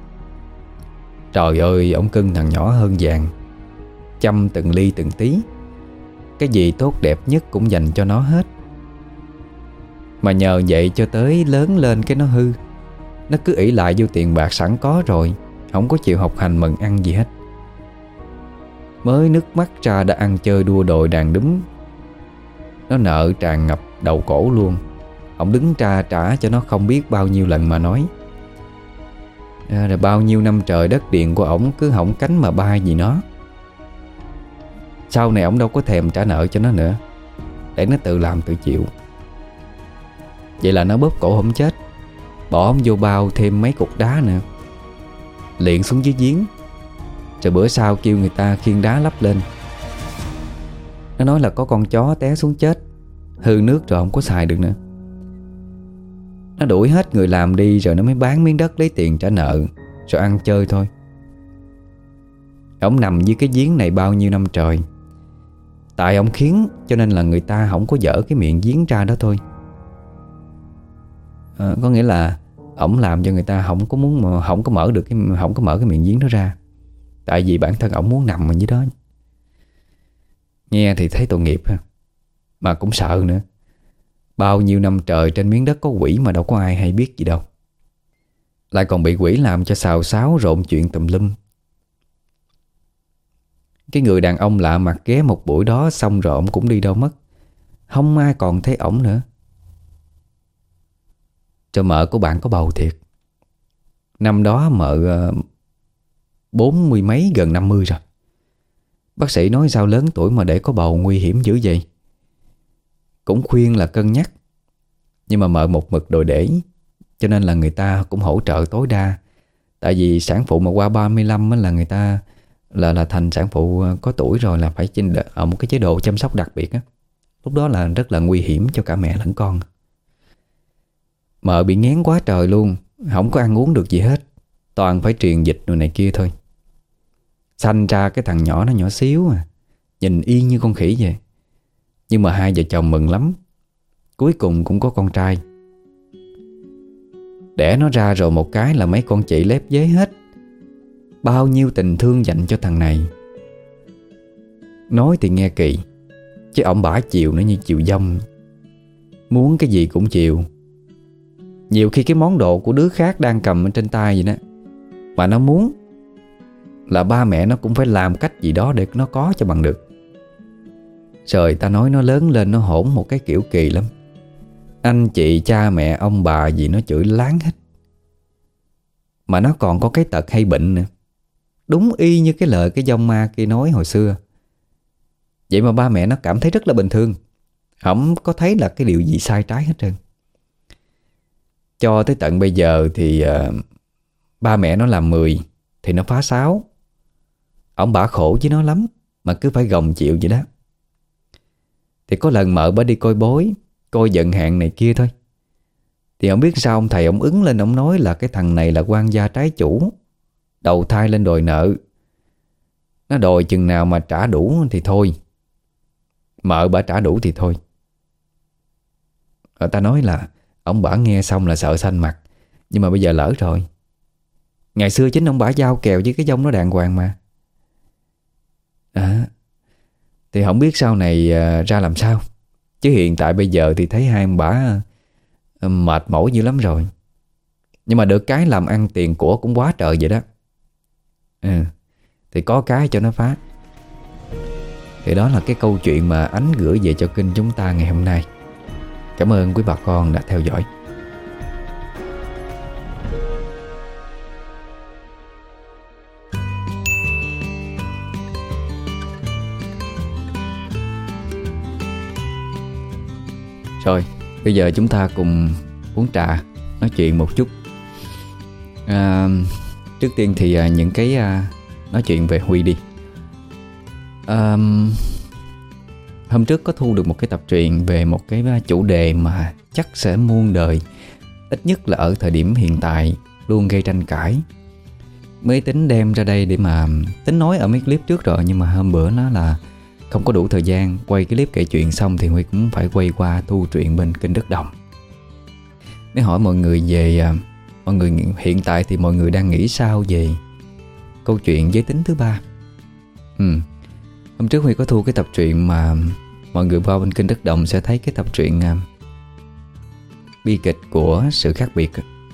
Trời ơi, ông cưng thằng nhỏ hơn vàng, chăm từng ly từng tí. Cái gì tốt đẹp nhất cũng dành cho nó hết. Mà nhờ vậy cho tới lớn lên cái nó hư. Nó cứ ỷ lại vô tiền bạc sẵn có rồi, không có chịu học hành mần ăn gì hết. Mới nước mắt ra đã ăn chơi đua đòi đàn đúng. Nó nợ tràn ngập đầu cổ luôn. Ông đứng ra trả cho nó không biết bao nhiêu lần mà nói. Rồi bao nhiêu năm trời đất điện của ổng cứ hỏng cánh mà bay vì nó. Sau này ổng đâu có thèm trả nợ cho nó nữa, để nó tự làm tự chịu. Vậy là nó bóp cổ không chết, bỏ ổng vô bao thêm mấy cục đá nữa, liệng xuống dưới giếng. Rồi bữa sau kêu người ta khiêng đá lắp lên. Nó nói là có con chó té xuống chết, hư nước rồi không có xài được nữa. Nó đuổi hết người làm đi, rồi nó mới bán miếng đất lấy tiền trả nợ, rồi ăn chơi thôi. Ông nằm dưới cái giếng này bao nhiêu năm trời. Tại ông khiến cho nên là người ta không có dở cái miệng giếng ra đó thôi. Có nghĩa là ổng làm cho người ta không có muốn mà không có mở được không có mở cái miệng giếng đó ra. Tại vì bản thân ổng muốn nằm ở dưới đó. Nghe thì thấy tội nghiệp ha, mà cũng sợ nữa. Bao nhiêu năm trời trên miếng đất có quỷ mà đâu có ai hay biết gì đâu. Lại còn bị quỷ làm cho xào xáo rộn chuyện tùm lum. Cái người đàn ông lạ mặt ghé một buổi đó xong rồi ổng cũng đi đâu mất. Không ai còn thấy ổng nữa. Rồi mợ của bạn có bầu thiệt. Năm đó mợ 40 mấy gần 50 rồi. Bác sĩ nói sao lớn tuổi mà để có bầu nguy hiểm dữ vậy. Cũng khuyên là cân nhắc, nhưng mà mợ một mực đòi để. Cho nên là người ta cũng hỗ trợ tối đa. Tại vì sản phụ mà qua 35 là người ta là thành sản phụ có tuổi rồi, là phải ở một cái chế độ chăm sóc đặc biệt á. Lúc đó là rất là nguy hiểm cho cả mẹ lẫn con. Mợ bị nghén quá trời luôn, không có ăn uống được gì hết, toàn phải truyền dịch rồi này kia thôi. Sanh ra cái thằng nhỏ, nó nhỏ xíu à, nhìn y như con khỉ vậy. Nhưng mà hai vợ chồng mừng lắm, cuối cùng cũng có con trai. Đẻ nó ra rồi một cái là mấy con chị lép vế hết. Bao nhiêu tình thương dành cho thằng này. Nói thì nghe kỳ, chứ ổng bả chiều nó như chiều dông. Muốn cái gì cũng chiều. Nhiều khi cái món đồ của đứa khác đang cầm ở trên tay vậy đó, mà nó muốn là ba mẹ nó cũng phải làm cách gì đó để nó có cho bằng được. Rồi ta nói nó lớn lên nó hỗn một cái kiểu kỳ lắm. Anh chị, cha mẹ, ông bà gì nó chửi láng hết. Mà nó còn có cái tật hay bệnh nữa. Đúng y như cái lời cái dông ma kia nói hồi xưa. Vậy mà ba mẹ nó cảm thấy rất là bình thường, không có thấy là cái điều gì sai trái hết trơn. Cho tới tận bây giờ thì ba mẹ nó làm 10 thì nó phá 6. Ông bả khổ với nó lắm, mà cứ phải gồng chịu vậy đó. Thì có lần mợ bả đi coi bói, coi vận hạn này kia thôi. Thì ông biết sao ông thầy ông ứng lên, ông nói là cái thằng này là quan gia trái chủ, đầu thai lên đòi nợ. Nó đòi chừng nào mà trả đủ thì thôi. Mợ bả trả đủ thì thôi. Ta nói là ông bả nghe xong là sợ xanh mặt. Nhưng mà bây giờ lỡ rồi. Ngày xưa chính ông bả giao kèo với cái dông nó đàng hoàng mà. Thì không biết sau này ra làm sao. Chứ hiện tại bây giờ thì thấy hai ông bả mệt mỏi dữ lắm rồi. Nhưng mà được cái làm ăn tiền của cũng quá trời vậy đó. Thì có cái cho nó phá. Thì đó là cái câu chuyện mà Ánh gửi về cho kênh chúng ta ngày hôm nay. Cảm ơn quý bà con đã theo dõi. Rồi, bây giờ chúng ta cùng uống trà, nói chuyện một chút. Trước tiên thì những cái nói chuyện về Huy đi. Hôm trước có thu được một cái tập truyện về một cái chủ đề mà chắc sẽ muôn đời, ít nhất là ở thời điểm hiện tại, luôn gây tranh cãi. Mới tính đem ra đây để mà tính nói ở mấy clip trước rồi. Nhưng mà hôm bữa nó là không có đủ thời gian quay cái clip kể chuyện xong thì Huy cũng phải quay qua thu truyện bên kênh Đất Đồng. Để hỏi mọi người về mọi người hiện tại thì mọi người đang nghĩ sao về câu chuyện giới tính thứ ba. Hôm trước Huy có thu cái tập truyện mà mọi người vào bên kênh Đất Đồng sẽ thấy cái tập truyện bi kịch của sự khác biệt.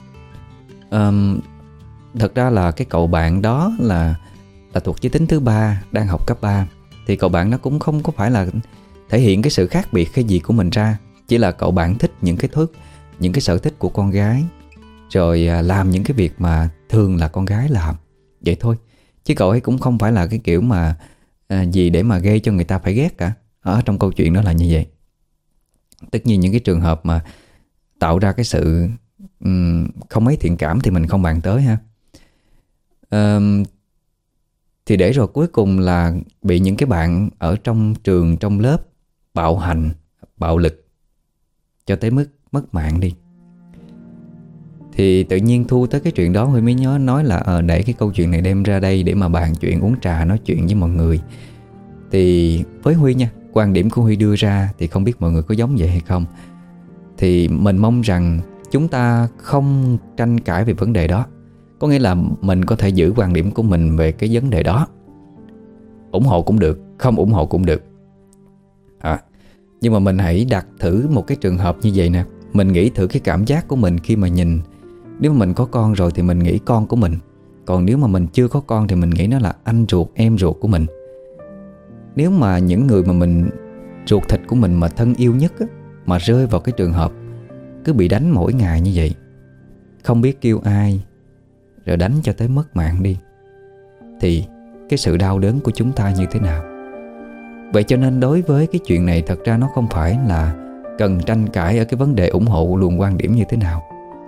Thật ra là cái cậu bạn đó là thuộc giới tính thứ ba, đang học cấp 3. Thì cậu bạn nó cũng không có phải là thể hiện cái sự khác biệt hay gì của mình ra. Chỉ là cậu bạn thích những cái sở thích của con gái, rồi làm những cái việc mà thường là con gái làm, vậy thôi. Chứ cậu ấy cũng không phải là cái kiểu mà gì để mà gây cho người ta phải ghét cả. Ở trong câu chuyện đó là như vậy. Tất nhiên những cái trường hợp mà tạo ra cái sự không mấy thiện cảm thì mình không bàn tới ha. Thì để rồi cuối cùng là bị những cái bạn ở trong trường, trong lớp bạo hành, bạo lực cho tới mức mất mạng đi. Thì tự nhiên thu tới cái chuyện đó Huy mới nhớ nói là để cái câu chuyện này đem ra đây để mà bàn chuyện, uống trà, nói chuyện với mọi người. Thì với Huy nha, quan điểm của Huy đưa ra thì không biết mọi người có giống vậy hay không. Thì mình mong rằng chúng ta không tranh cãi về vấn đề đó. Có nghĩa là mình có thể giữ quan điểm của mình về cái vấn đề đó. ủng hộ cũng được, không ủng hộ cũng được. Nhưng mà mình hãy đặt thử một cái trường hợp như vậy nè. Mình nghĩ thử cái cảm giác của mình khi mà nhìn. Nếu mà mình có con rồi thì mình nghĩ con của mình. Còn nếu mà mình chưa có con thì mình nghĩ nó là anh ruột, em ruột của mình. Nếu mà những người mà mình ruột thịt của mình mà thân yêu nhất á, mà rơi vào cái trường hợp cứ bị đánh mỗi ngày như vậy, không biết kêu ai, rồi đánh cho tới mất mạng đi, thì cái sự đau đớn của chúng ta như thế nào? Vậy cho nên đối với cái chuyện này, thật ra nó không phải là cần tranh cãi ở cái vấn đề ủng hộ luồng quan điểm như thế nào,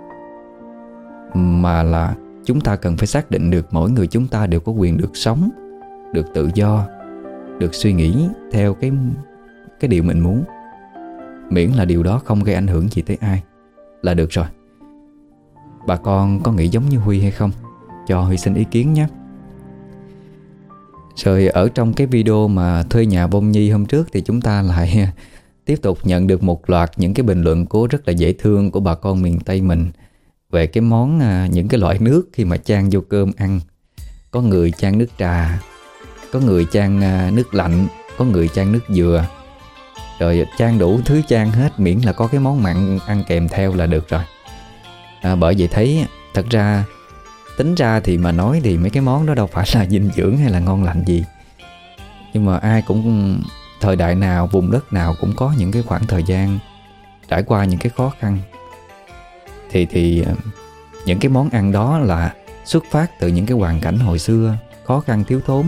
mà là chúng ta cần phải xác định được mỗi người chúng ta đều có quyền được sống, được tự do, được suy nghĩ theo cái điều mình muốn, miễn là điều đó không gây ảnh hưởng gì tới ai là được rồi. Bà con có nghĩ giống như Huy hay không? Cho Huy xin ý kiến nhé. Rồi ở trong cái video mà thuê nhà Bông Nhi hôm trước thì chúng ta lại tiếp tục nhận được một loạt những cái bình luận của rất là dễ thương của bà con miền Tây mình về cái món, những cái loại nước khi mà chan vô cơm ăn. Có người chan nước trà, có người chan nước lạnh, có người chan nước dừa, rồi chan đủ thứ chan hết, miễn là có cái món mặn ăn kèm theo là được rồi. Bởi vậy thấy thật ra tính ra thì mà nói thì mấy cái món đó đâu phải là dinh dưỡng hay là ngon lành gì. Nhưng mà ai cũng, thời đại nào, vùng đất nào cũng có những cái khoảng thời gian trải qua những cái khó khăn. Thì những cái món ăn đó là xuất phát từ những cái hoàn cảnh hồi xưa khó khăn thiếu thốn.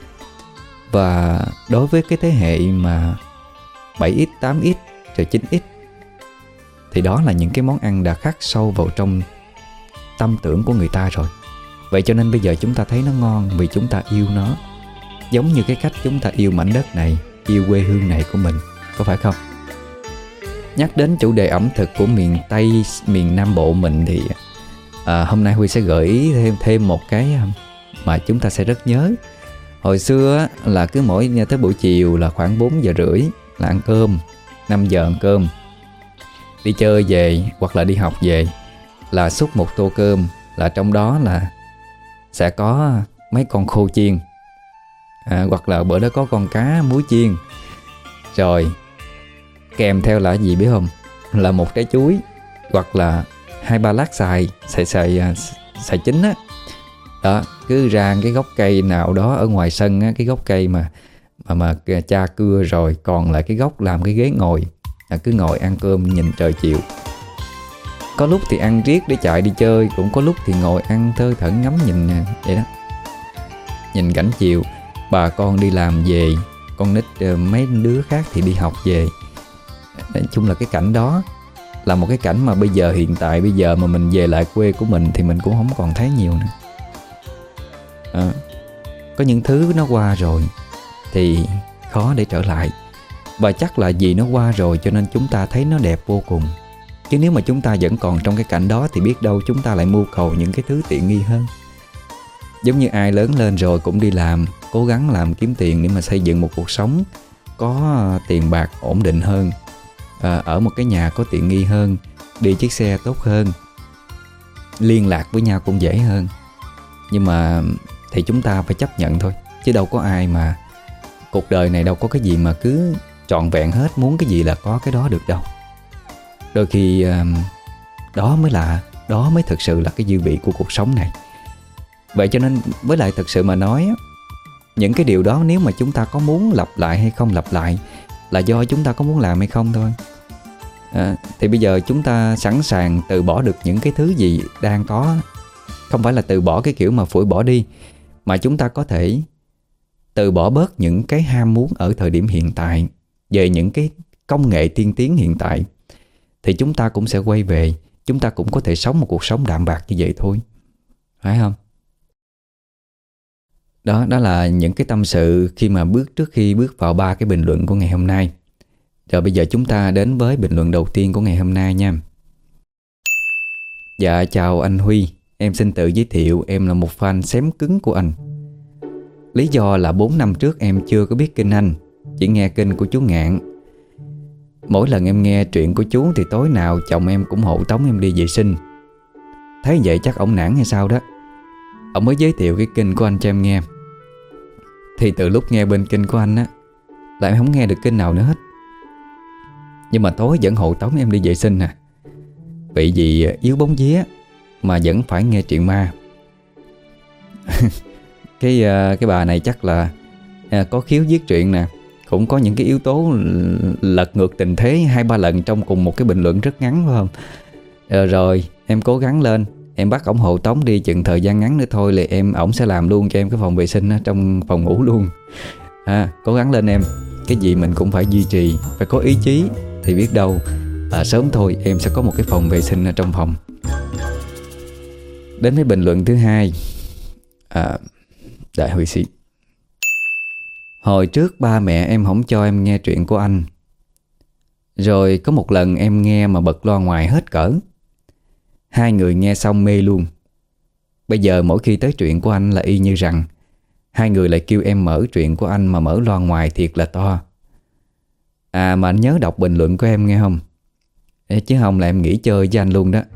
Và đối với cái thế hệ mà 7X, 8X, rồi 9X thì đó là những cái món ăn đã khắc sâu vào trong tâm tưởng của người ta rồi. Vậy cho nên bây giờ chúng ta thấy nó ngon vì chúng ta yêu nó, giống như cái cách chúng ta yêu mảnh đất này, yêu quê hương này của mình, có phải không? Nhắc đến chủ đề ẩm thực của miền Tây, miền Nam Bộ mình thì hôm nay Huy sẽ gợi ý thêm một cái mà chúng ta sẽ rất nhớ. Hồi xưa là cứ mỗi tới buổi chiều là khoảng 4 giờ rưỡi là ăn cơm, 5 giờ ăn cơm, đi chơi về hoặc là đi học về là xúc một tô cơm, là trong đó là sẽ có mấy con khô chiên, hoặc là bữa đó có con cá muối chiên, rồi kèm theo là gì biết không? Là một trái chuối hoặc là 2-3 lát xài chín á. Đó, cứ ra cái gốc cây nào đó ở ngoài sân á, cái gốc cây mà cha cưa rồi còn lại cái gốc làm cái ghế ngồi, cứ ngồi ăn cơm nhìn trời chiều. Có lúc thì ăn riết để chạy đi chơi, cũng có lúc thì ngồi ăn thơ thẩn ngắm nhìn vậy đó. Nhìn cảnh chiều, bà con đi làm về, con nít mấy đứa khác thì đi học về. Nói chung là cái cảnh đó là một cái cảnh mà bây giờ hiện tại bây giờ mà mình về lại quê của mình thì mình cũng không còn thấy nhiều nữa. Có những thứ nó qua rồi thì khó để trở lại. Và chắc là vì nó qua rồi cho nên chúng ta thấy nó đẹp vô cùng. Chứ nếu mà chúng ta vẫn còn trong cái cảnh đó thì biết đâu chúng ta lại mưu cầu những cái thứ tiện nghi hơn. Giống như ai lớn lên rồi cũng đi làm, cố gắng làm kiếm tiền để mà xây dựng một cuộc sống có tiền bạc ổn định hơn, ở một cái nhà có tiện nghi hơn, đi chiếc xe tốt hơn, liên lạc với nhau cũng dễ hơn. Nhưng mà thì chúng ta phải chấp nhận thôi. Chứ đâu có ai mà, cuộc đời này đâu có cái gì mà cứ trọn vẹn hết, muốn cái gì là có cái đó được đâu. Đôi khi đó mới thực sự là cái dư vị của cuộc sống này. Vậy cho nên với lại thực sự mà nói, những cái điều đó nếu mà chúng ta có muốn lặp lại hay không lặp lại là do chúng ta có muốn làm hay không thôi. Thì bây giờ chúng ta sẵn sàng từ bỏ được những cái thứ gì đang có. Không phải là từ bỏ cái kiểu mà phủi bỏ đi, mà chúng ta có thể từ bỏ bớt những cái ham muốn ở thời điểm hiện tại về những cái công nghệ tiên tiến hiện tại. Thì chúng ta cũng sẽ quay về, chúng ta cũng có thể sống một cuộc sống đạm bạc như vậy thôi. Phải không? Đó là những cái tâm sự trước khi bước vào 3 cái bình luận của ngày hôm nay. Rồi bây giờ chúng ta đến với bình luận đầu tiên của ngày hôm nay nha. Dạ chào anh Huy, em xin tự giới thiệu em là một fan xém cứng của anh. Lý do là 4 năm trước em chưa có biết kênh anh, chỉ nghe kênh của chú Ngạn. Mỗi lần em nghe truyện của chú thì tối nào chồng em cũng hộ tống em đi vệ sinh. Thấy vậy chắc ổng nản hay sao đó, ổng mới giới thiệu cái kênh của anh cho em nghe. Thì từ lúc nghe bên kênh của anh á, là em không nghe được kênh nào nữa hết. Nhưng mà tối vẫn hộ tống em đi vệ sinh nè. Vậy vì yếu bóng vía mà vẫn phải nghe truyện ma. Cái bà này chắc là có khiếu viết truyện nè, cũng có những cái yếu tố lật ngược tình thế 2-3 lần trong cùng một cái bình luận rất ngắn, phải không? Rồi em cố gắng lên, em bắt ổng hộ tống đi, chừng thời gian ngắn nữa thôi là ổng sẽ làm luôn cho em cái phòng vệ sinh ở trong phòng ngủ luôn. Cố gắng lên em. Cái gì mình cũng phải duy trì, phải có ý chí, thì biết đâu sớm thôi em sẽ có một cái phòng vệ sinh ở trong phòng. Đến với bình luận thứ hai. Đại Huy Sĩ: hồi trước ba mẹ em không cho em nghe truyện của anh. Rồi có một lần em nghe mà bật loa ngoài hết cỡ. Hai người nghe xong mê luôn. Bây giờ mỗi khi tới truyện của anh là y như rằng hai người lại kêu em mở truyện của anh mà mở loa ngoài thiệt là to. Mà anh nhớ đọc bình luận của em nghe không? Chứ không là em nghỉ chơi với anh luôn đó.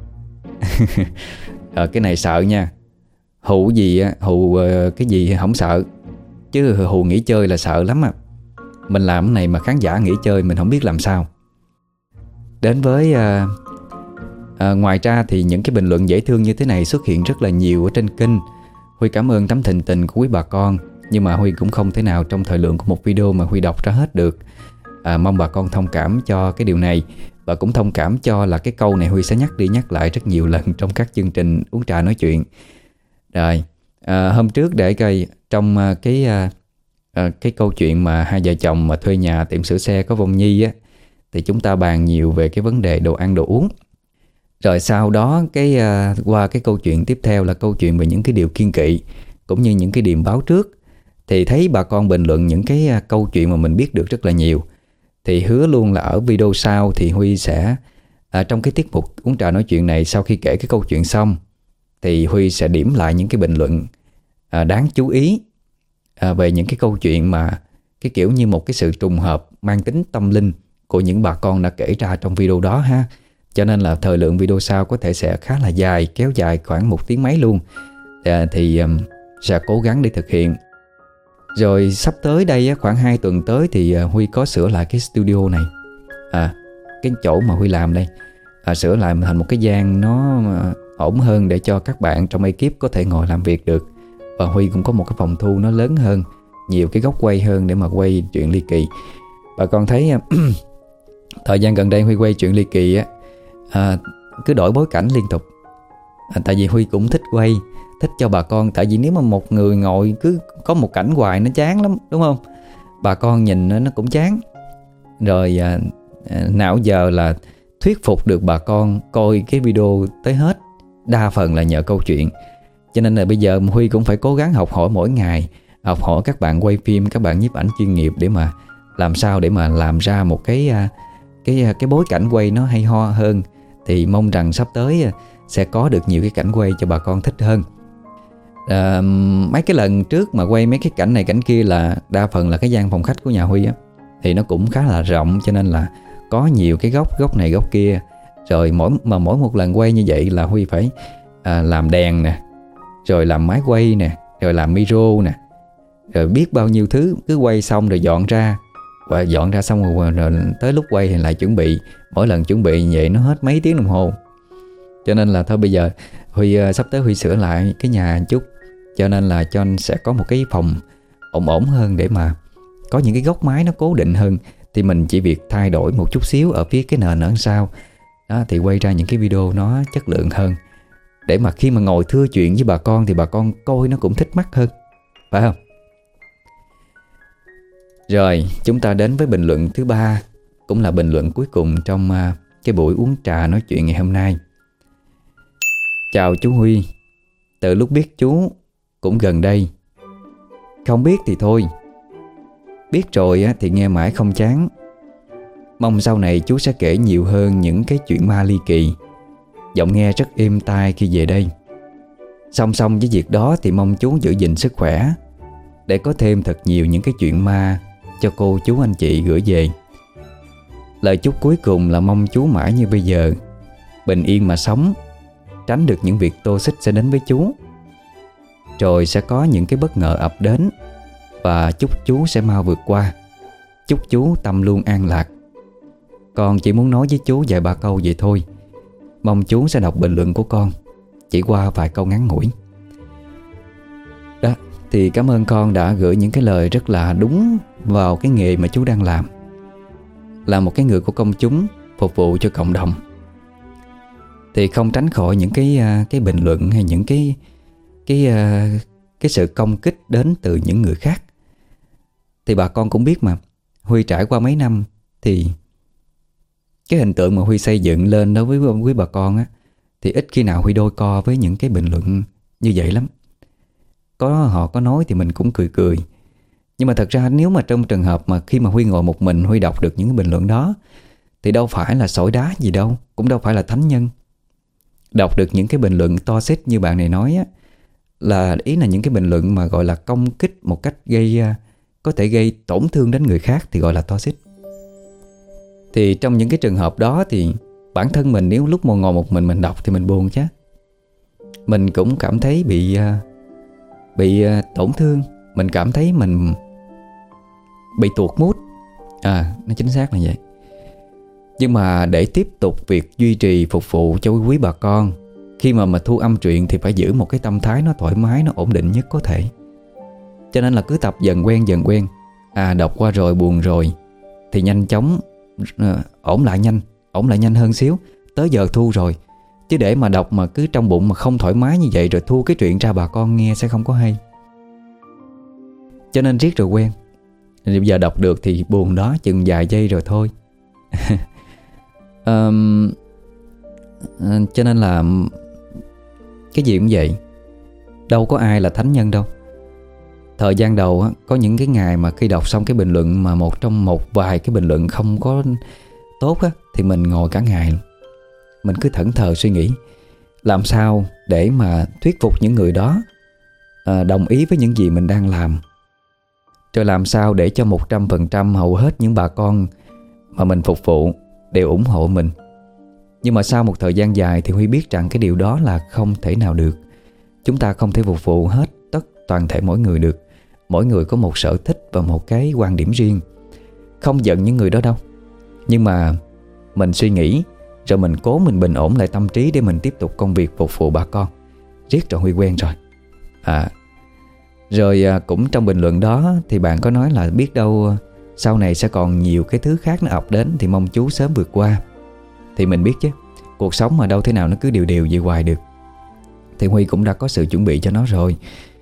Cái này sợ nha. Hù gì á, hù cái gì không sợ, chứ hù nghỉ chơi là sợ lắm á. Mình làm cái này mà khán giả nghỉ chơi mình không biết làm sao. Đến với ngoài ra thì những cái bình luận dễ thương như thế này xuất hiện rất là nhiều ở trên kênh. Huy cảm ơn tấm thình tình của quý bà con, nhưng mà Huy cũng không thể nào trong thời lượng của một video mà Huy đọc ra hết được. Mong bà con thông cảm cho cái điều này, và cũng thông cảm cho là cái câu này Huy sẽ nhắc đi nhắc lại rất nhiều lần trong các chương trình uống trà nói chuyện. Rồi, hôm trước để coi trong cái câu chuyện mà hai vợ chồng mà thuê nhà tiệm sửa xe có Vong Nhi á, thì chúng ta bàn nhiều về cái vấn đề đồ ăn đồ uống. Rồi sau đó qua cái câu chuyện tiếp theo là câu chuyện về những cái điều kiêng kỵ, cũng như những cái điềm báo trước. Thì thấy bà con bình luận những cái câu chuyện mà mình biết được rất là nhiều. Thì hứa luôn là ở video sau thì Huy sẽ trong cái tiết mục uống trà nói chuyện này, sau khi kể cái câu chuyện xong thì Huy sẽ điểm lại những cái bình luận đáng chú ý về những cái câu chuyện mà cái kiểu như một cái sự trùng hợp mang tính tâm linh của những bà con đã kể ra trong video đó ha. Cho nên là thời lượng video sau có thể sẽ khá là dài, kéo dài khoảng 1 tiếng mấy luôn. Thì sẽ cố gắng để thực hiện. Rồi sắp tới đây khoảng 2 tuần tới thì Huy có sửa lại cái studio này. Cái chỗ mà Huy làm đây, sửa lại thành một cái gian nó ổn hơn để cho các bạn trong ekip có thể ngồi làm việc được. Và Huy cũng có một cái phòng thu nó lớn hơn, nhiều cái góc quay hơn để mà quay chuyện ly kỳ. Bà con thấy thời gian gần đây Huy quay chuyện ly kỳ cứ đổi bối cảnh liên tục. Tại vì Huy cũng thích quay, thích cho bà con. Tại vì nếu mà một người ngồi cứ có một cảnh hoài nó chán lắm, đúng không? Bà con nhìn nó cũng chán. Rồi nào giờ là thuyết phục được bà con coi cái video tới hết, đa phần là nhờ câu chuyện. Cho nên là bây giờ Huy cũng phải cố gắng học hỏi mỗi ngày, học hỏi các bạn quay phim, các bạn nhiếp ảnh chuyên nghiệp để mà làm sao để mà làm ra một cái bối cảnh quay nó hay ho hơn. Thì mong rằng sắp tới sẽ có được nhiều cái cảnh quay cho bà con thích hơn. Mấy cái lần trước mà quay mấy cái cảnh này cảnh kia là đa phần là cái gian phòng khách của nhà Huy á, thì nó cũng khá là rộng, cho nên là có nhiều cái góc này góc kia. Rồi mỗi một lần quay như vậy là Huy phải làm đèn nè, rồi làm máy quay nè, rồi làm micro nè, rồi biết bao nhiêu thứ. Cứ quay xong rồi dọn ra, và dọn ra xong rồi tới lúc quay thì lại chuẩn bị. Mỗi lần chuẩn bị như vậy nó hết mấy tiếng đồng hồ. Cho nên là thôi bây giờ Huy sắp tới Huy sửa lại cái nhà chút, cho nên là cho anh sẽ có một cái phòng ổn hơn để mà có những cái góc máy nó cố định hơn. Thì mình chỉ việc thay đổi một chút xíu ở phía cái nền ở sau đó, thì quay ra những cái video nó chất lượng hơn, để mà khi mà ngồi thưa chuyện với bà con thì bà con coi nó cũng thích mắt hơn, phải không? Rồi chúng ta đến với bình luận thứ 3, cũng là bình luận cuối cùng trong cái buổi uống trà nói chuyện ngày hôm nay. Chào chú Huy, từ lúc biết chú cũng gần đây. Không biết thì thôi, biết rồi thì nghe mãi không chán. Mong sau này chú sẽ kể nhiều hơn những cái chuyện ma ly kỳ. Giọng nghe rất êm tai khi về đây. Song song với việc đó thì mong chú giữ gìn sức khỏe, để có thêm thật nhiều những cái chuyện ma cho cô chú anh chị gửi về. Lời chúc cuối cùng là mong chú mãi như bây giờ, bình yên mà sống, tránh được những việc tô xích sẽ đến với chú. Rồi sẽ có những cái bất ngờ ập đến, và chúc chú sẽ mau vượt qua. Chúc chú tâm luôn an lạc. Con chỉ muốn nói với chú vài ba câu vậy thôi. Mong chú sẽ đọc bình luận của con, chỉ qua vài câu ngắn ngủi. Đó, thì cảm ơn con đã gửi những cái lời rất là đúng vào cái nghề mà chú đang làm, là một cái người của công chúng, phục vụ cho cộng đồng, thì không tránh khỏi những cái bình luận hay những cái sự công kích đến từ những người khác. Thì bà con cũng biết mà, Huy trải qua mấy năm thì cái hình tượng mà Huy xây dựng lên đối với bà con á, thì ít khi nào Huy đôi co với những cái bình luận như vậy lắm. Họ có nói thì mình cũng cười cười. Nhưng mà thật ra nếu mà trong trường hợp mà khi mà Huy ngồi một mình, Huy đọc được những cái bình luận đó, thì đâu phải là sỏi đá gì đâu, cũng đâu phải là thánh nhân. Đọc được những cái bình luận toxic như bạn này nói á, là ý là những cái bình luận mà gọi là công kích một cách có thể gây tổn thương đến người khác thì gọi là toxic. Thì trong những cái trường hợp đó thì bản thân mình nếu lúc mà ngồi một mình đọc thì mình buồn chứ. Mình cũng cảm thấy bị tổn thương. Mình cảm thấy mình bị tuột mood. Nó chính xác là vậy. Nhưng mà để tiếp tục việc duy trì phục vụ cho quý bà con, khi mà thu âm truyện thì phải giữ một cái tâm thái nó thoải mái, nó ổn định nhất có thể. Cho nên là cứ tập dần quen. Đọc qua rồi buồn rồi thì nhanh chóng ổn lại nhanh hơn xíu, tới giờ thu rồi. Chứ để mà đọc mà cứ trong bụng mà không thoải mái như vậy rồi thu cái chuyện ra bà con nghe sẽ không có hay. Cho nên riết rồi quen. Bây giờ đọc được thì buồn đó chừng vài giây rồi thôi. Cho nên là cái gì cũng vậy, đâu có ai là thánh nhân đâu. Thời gian đầu á, có những cái ngày mà khi đọc xong cái bình luận mà một vài cái bình luận không có tốt á, thì mình ngồi cả ngày. Mình cứ thẫn thờ suy nghĩ làm sao để mà thuyết phục những người đó đồng ý với những gì mình đang làm, rồi làm sao để cho 100% hầu hết những bà con mà mình phục vụ đều ủng hộ mình. Nhưng mà sau một thời gian dài thì Huy biết rằng cái điều đó là không thể nào được. Chúng ta không thể phục vụ hết toàn thể mỗi người được. Mỗi người có một sở thích và một cái quan điểm riêng. Không giận những người đó đâu, nhưng mà mình suy nghĩ rồi mình cố mình bình ổn lại tâm trí để mình tiếp tục công việc phục vụ bà con. Riết rồi Huy quen rồi. Rồi cũng trong bình luận đó thì bạn có nói là biết đâu sau này sẽ còn nhiều cái thứ khác nó ập đến, thì mong chú sớm vượt qua. Thì mình biết chứ, cuộc sống mà đâu thế nào nó cứ đều vậy hoài được. Thì Huy cũng đã có sự chuẩn bị cho nó rồi.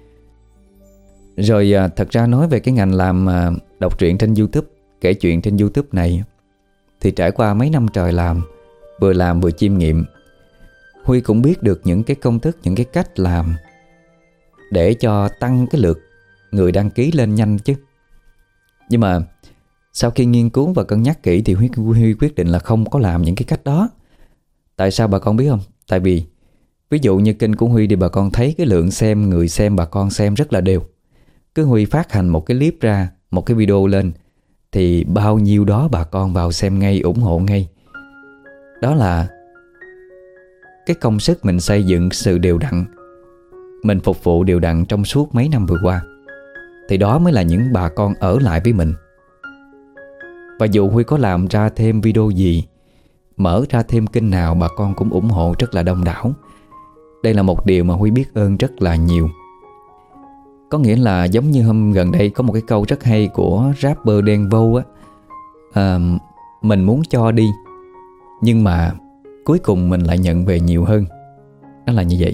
Rồi thật ra nói về cái ngành làm đọc truyện trên YouTube, kể chuyện trên YouTube này, thì trải qua mấy năm trời làm vừa chiêm nghiệm, Huy cũng biết được những cái công thức, những cái cách làm để cho tăng cái lượt người đăng ký lên nhanh chứ. Nhưng mà sau khi nghiên cứu và cân nhắc kỹ thì Huy quyết định là không có làm những cái cách đó. Tại sao bà con biết không? Tại vì ví dụ như kênh của Huy thì bà con thấy cái lượng xem, người xem, bà con xem rất là đều. Cứ Huy phát hành một cái clip ra, một cái video lên thì bao nhiêu đó bà con vào xem ngay, ủng hộ ngay. Đó là cái công sức mình xây dựng sự đều đặn, mình phục vụ đều đặn trong suốt mấy năm vừa qua. Thì đó mới là những bà con ở lại với mình. Và dù Huy có làm ra thêm video gì, mở ra thêm kênh nào, bà con cũng ủng hộ rất là đông đảo. Đây là một điều mà Huy biết ơn rất là nhiều. Có nghĩa là giống như hôm gần đây có một cái câu rất hay của rapper Đen Vâu á, mình muốn cho đi nhưng mà cuối cùng mình lại nhận về nhiều hơn. Nó là như vậy.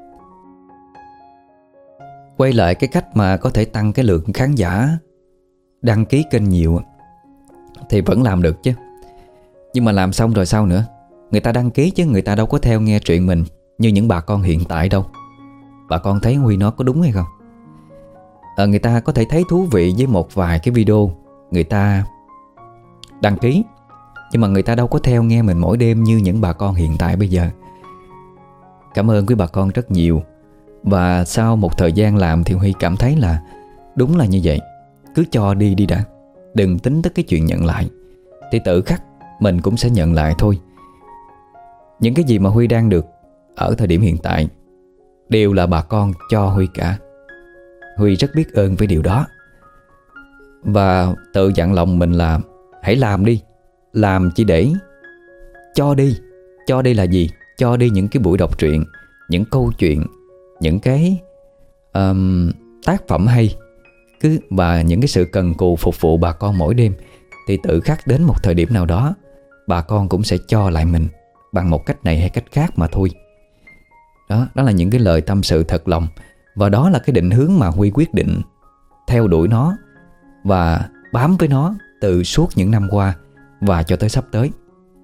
Quay lại cái cách mà có thể tăng cái lượng khán giả đăng ký kênh nhiều thì vẫn làm được chứ. Nhưng mà làm xong rồi sao nữa? Người ta đăng ký chứ người ta đâu có theo nghe truyện mình như những bà con hiện tại đâu. Bà con thấy Huy nói có đúng hay không? Người ta có thể thấy thú vị với một vài cái video, người ta đăng ký, nhưng mà người ta đâu có theo nghe mình mỗi đêm như những bà con hiện tại bây giờ. Cảm ơn quý bà con rất nhiều. Và sau một thời gian làm thì Huy cảm thấy là đúng là như vậy. Cứ cho đi đã, đừng tính tới cái chuyện nhận lại, thì tự khắc mình cũng sẽ nhận lại thôi. Những cái gì mà Huy đang được ở thời điểm hiện tại đều là bà con cho Huy cả. Huy rất biết ơn với điều đó. Và tự dặn lòng mình là hãy làm đi. Làm chỉ để cho đi. Cho đi là gì? Cho đi những cái buổi đọc truyện, những câu chuyện, những cái tác phẩm hay. và những cái sự cần cù phục vụ bà con mỗi đêm, thì tự khắc đến một thời điểm nào đó bà con cũng sẽ cho lại mình bằng một cách này hay cách khác mà thôi. Đó là những cái lời tâm sự thật lòng. Và đó là cái định hướng mà Huy quyết định theo đuổi nó và bám với nó từ suốt những năm qua và cho tới sắp tới.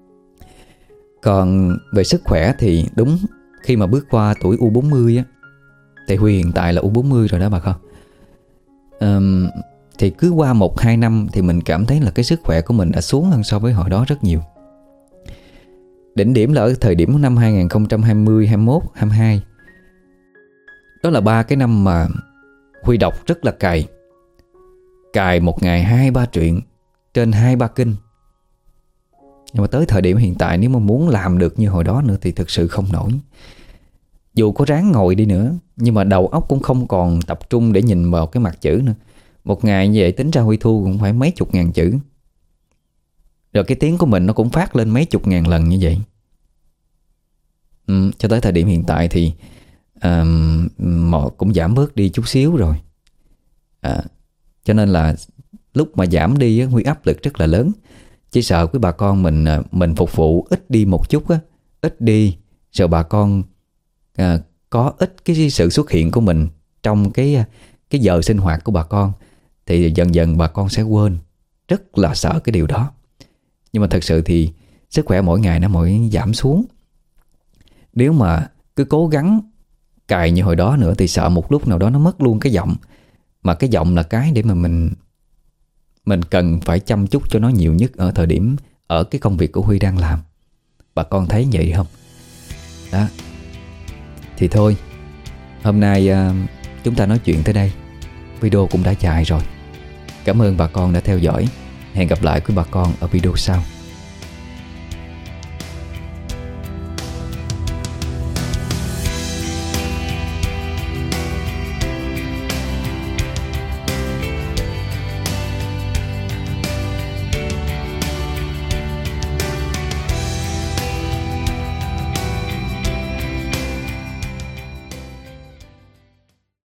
Còn về sức khỏe thì đúng, khi mà bước qua tuổi U40 á, thì Huy hiện tại là U40 rồi đó bà con. Thì cứ qua 1-2 năm thì mình cảm thấy là cái sức khỏe của mình đã xuống hơn so với hồi đó rất nhiều. Đỉnh điểm là ở thời điểm năm 2020, 21, 22. Đó là 3 cái năm mà Huy đọc rất là cày. Cày một ngày 2-3 truyện, trên 2-3 kinh. Nhưng mà tới thời điểm hiện tại, nếu mà muốn làm được như hồi đó nữa thì thực sự không nổi. Dù có ráng ngồi đi nữa, nhưng mà đầu óc cũng không còn tập trung để nhìn vào cái mặt chữ nữa. Một ngày như vậy tính ra Huy thu cũng phải mấy chục ngàn chữ. Rồi cái tiếng của mình nó cũng phát lên mấy chục ngàn lần như vậy. Cho tới thời điểm hiện tại thì cũng giảm bớt đi chút xíu rồi. Cho nên là lúc mà giảm đi á, Huy áp lực rất là lớn. Chỉ sợ quý bà con mình phục vụ ít đi một chút á, ít đi rồi bà con có ít cái sự xuất hiện của mình trong cái giờ sinh hoạt của bà con, thì dần dần bà con sẽ quên. Rất là sợ cái điều đó. Nhưng mà thật sự thì sức khỏe mỗi ngày nó mỗi giảm xuống. Nếu mà cứ cố gắng cài như hồi đó nữa thì sợ một lúc nào đó nó mất luôn cái giọng. Mà cái giọng là cái để mà mình cần phải chăm chút cho nó nhiều nhất ở thời điểm, ở cái công việc của Huy đang làm. Bà con thấy vậy không? Đó. Thì thôi, hôm nay chúng ta nói chuyện tới đây. Video cũng đã dài rồi. Cảm ơn bà con đã theo dõi. Hẹn gặp lại quý bà con ở video sau.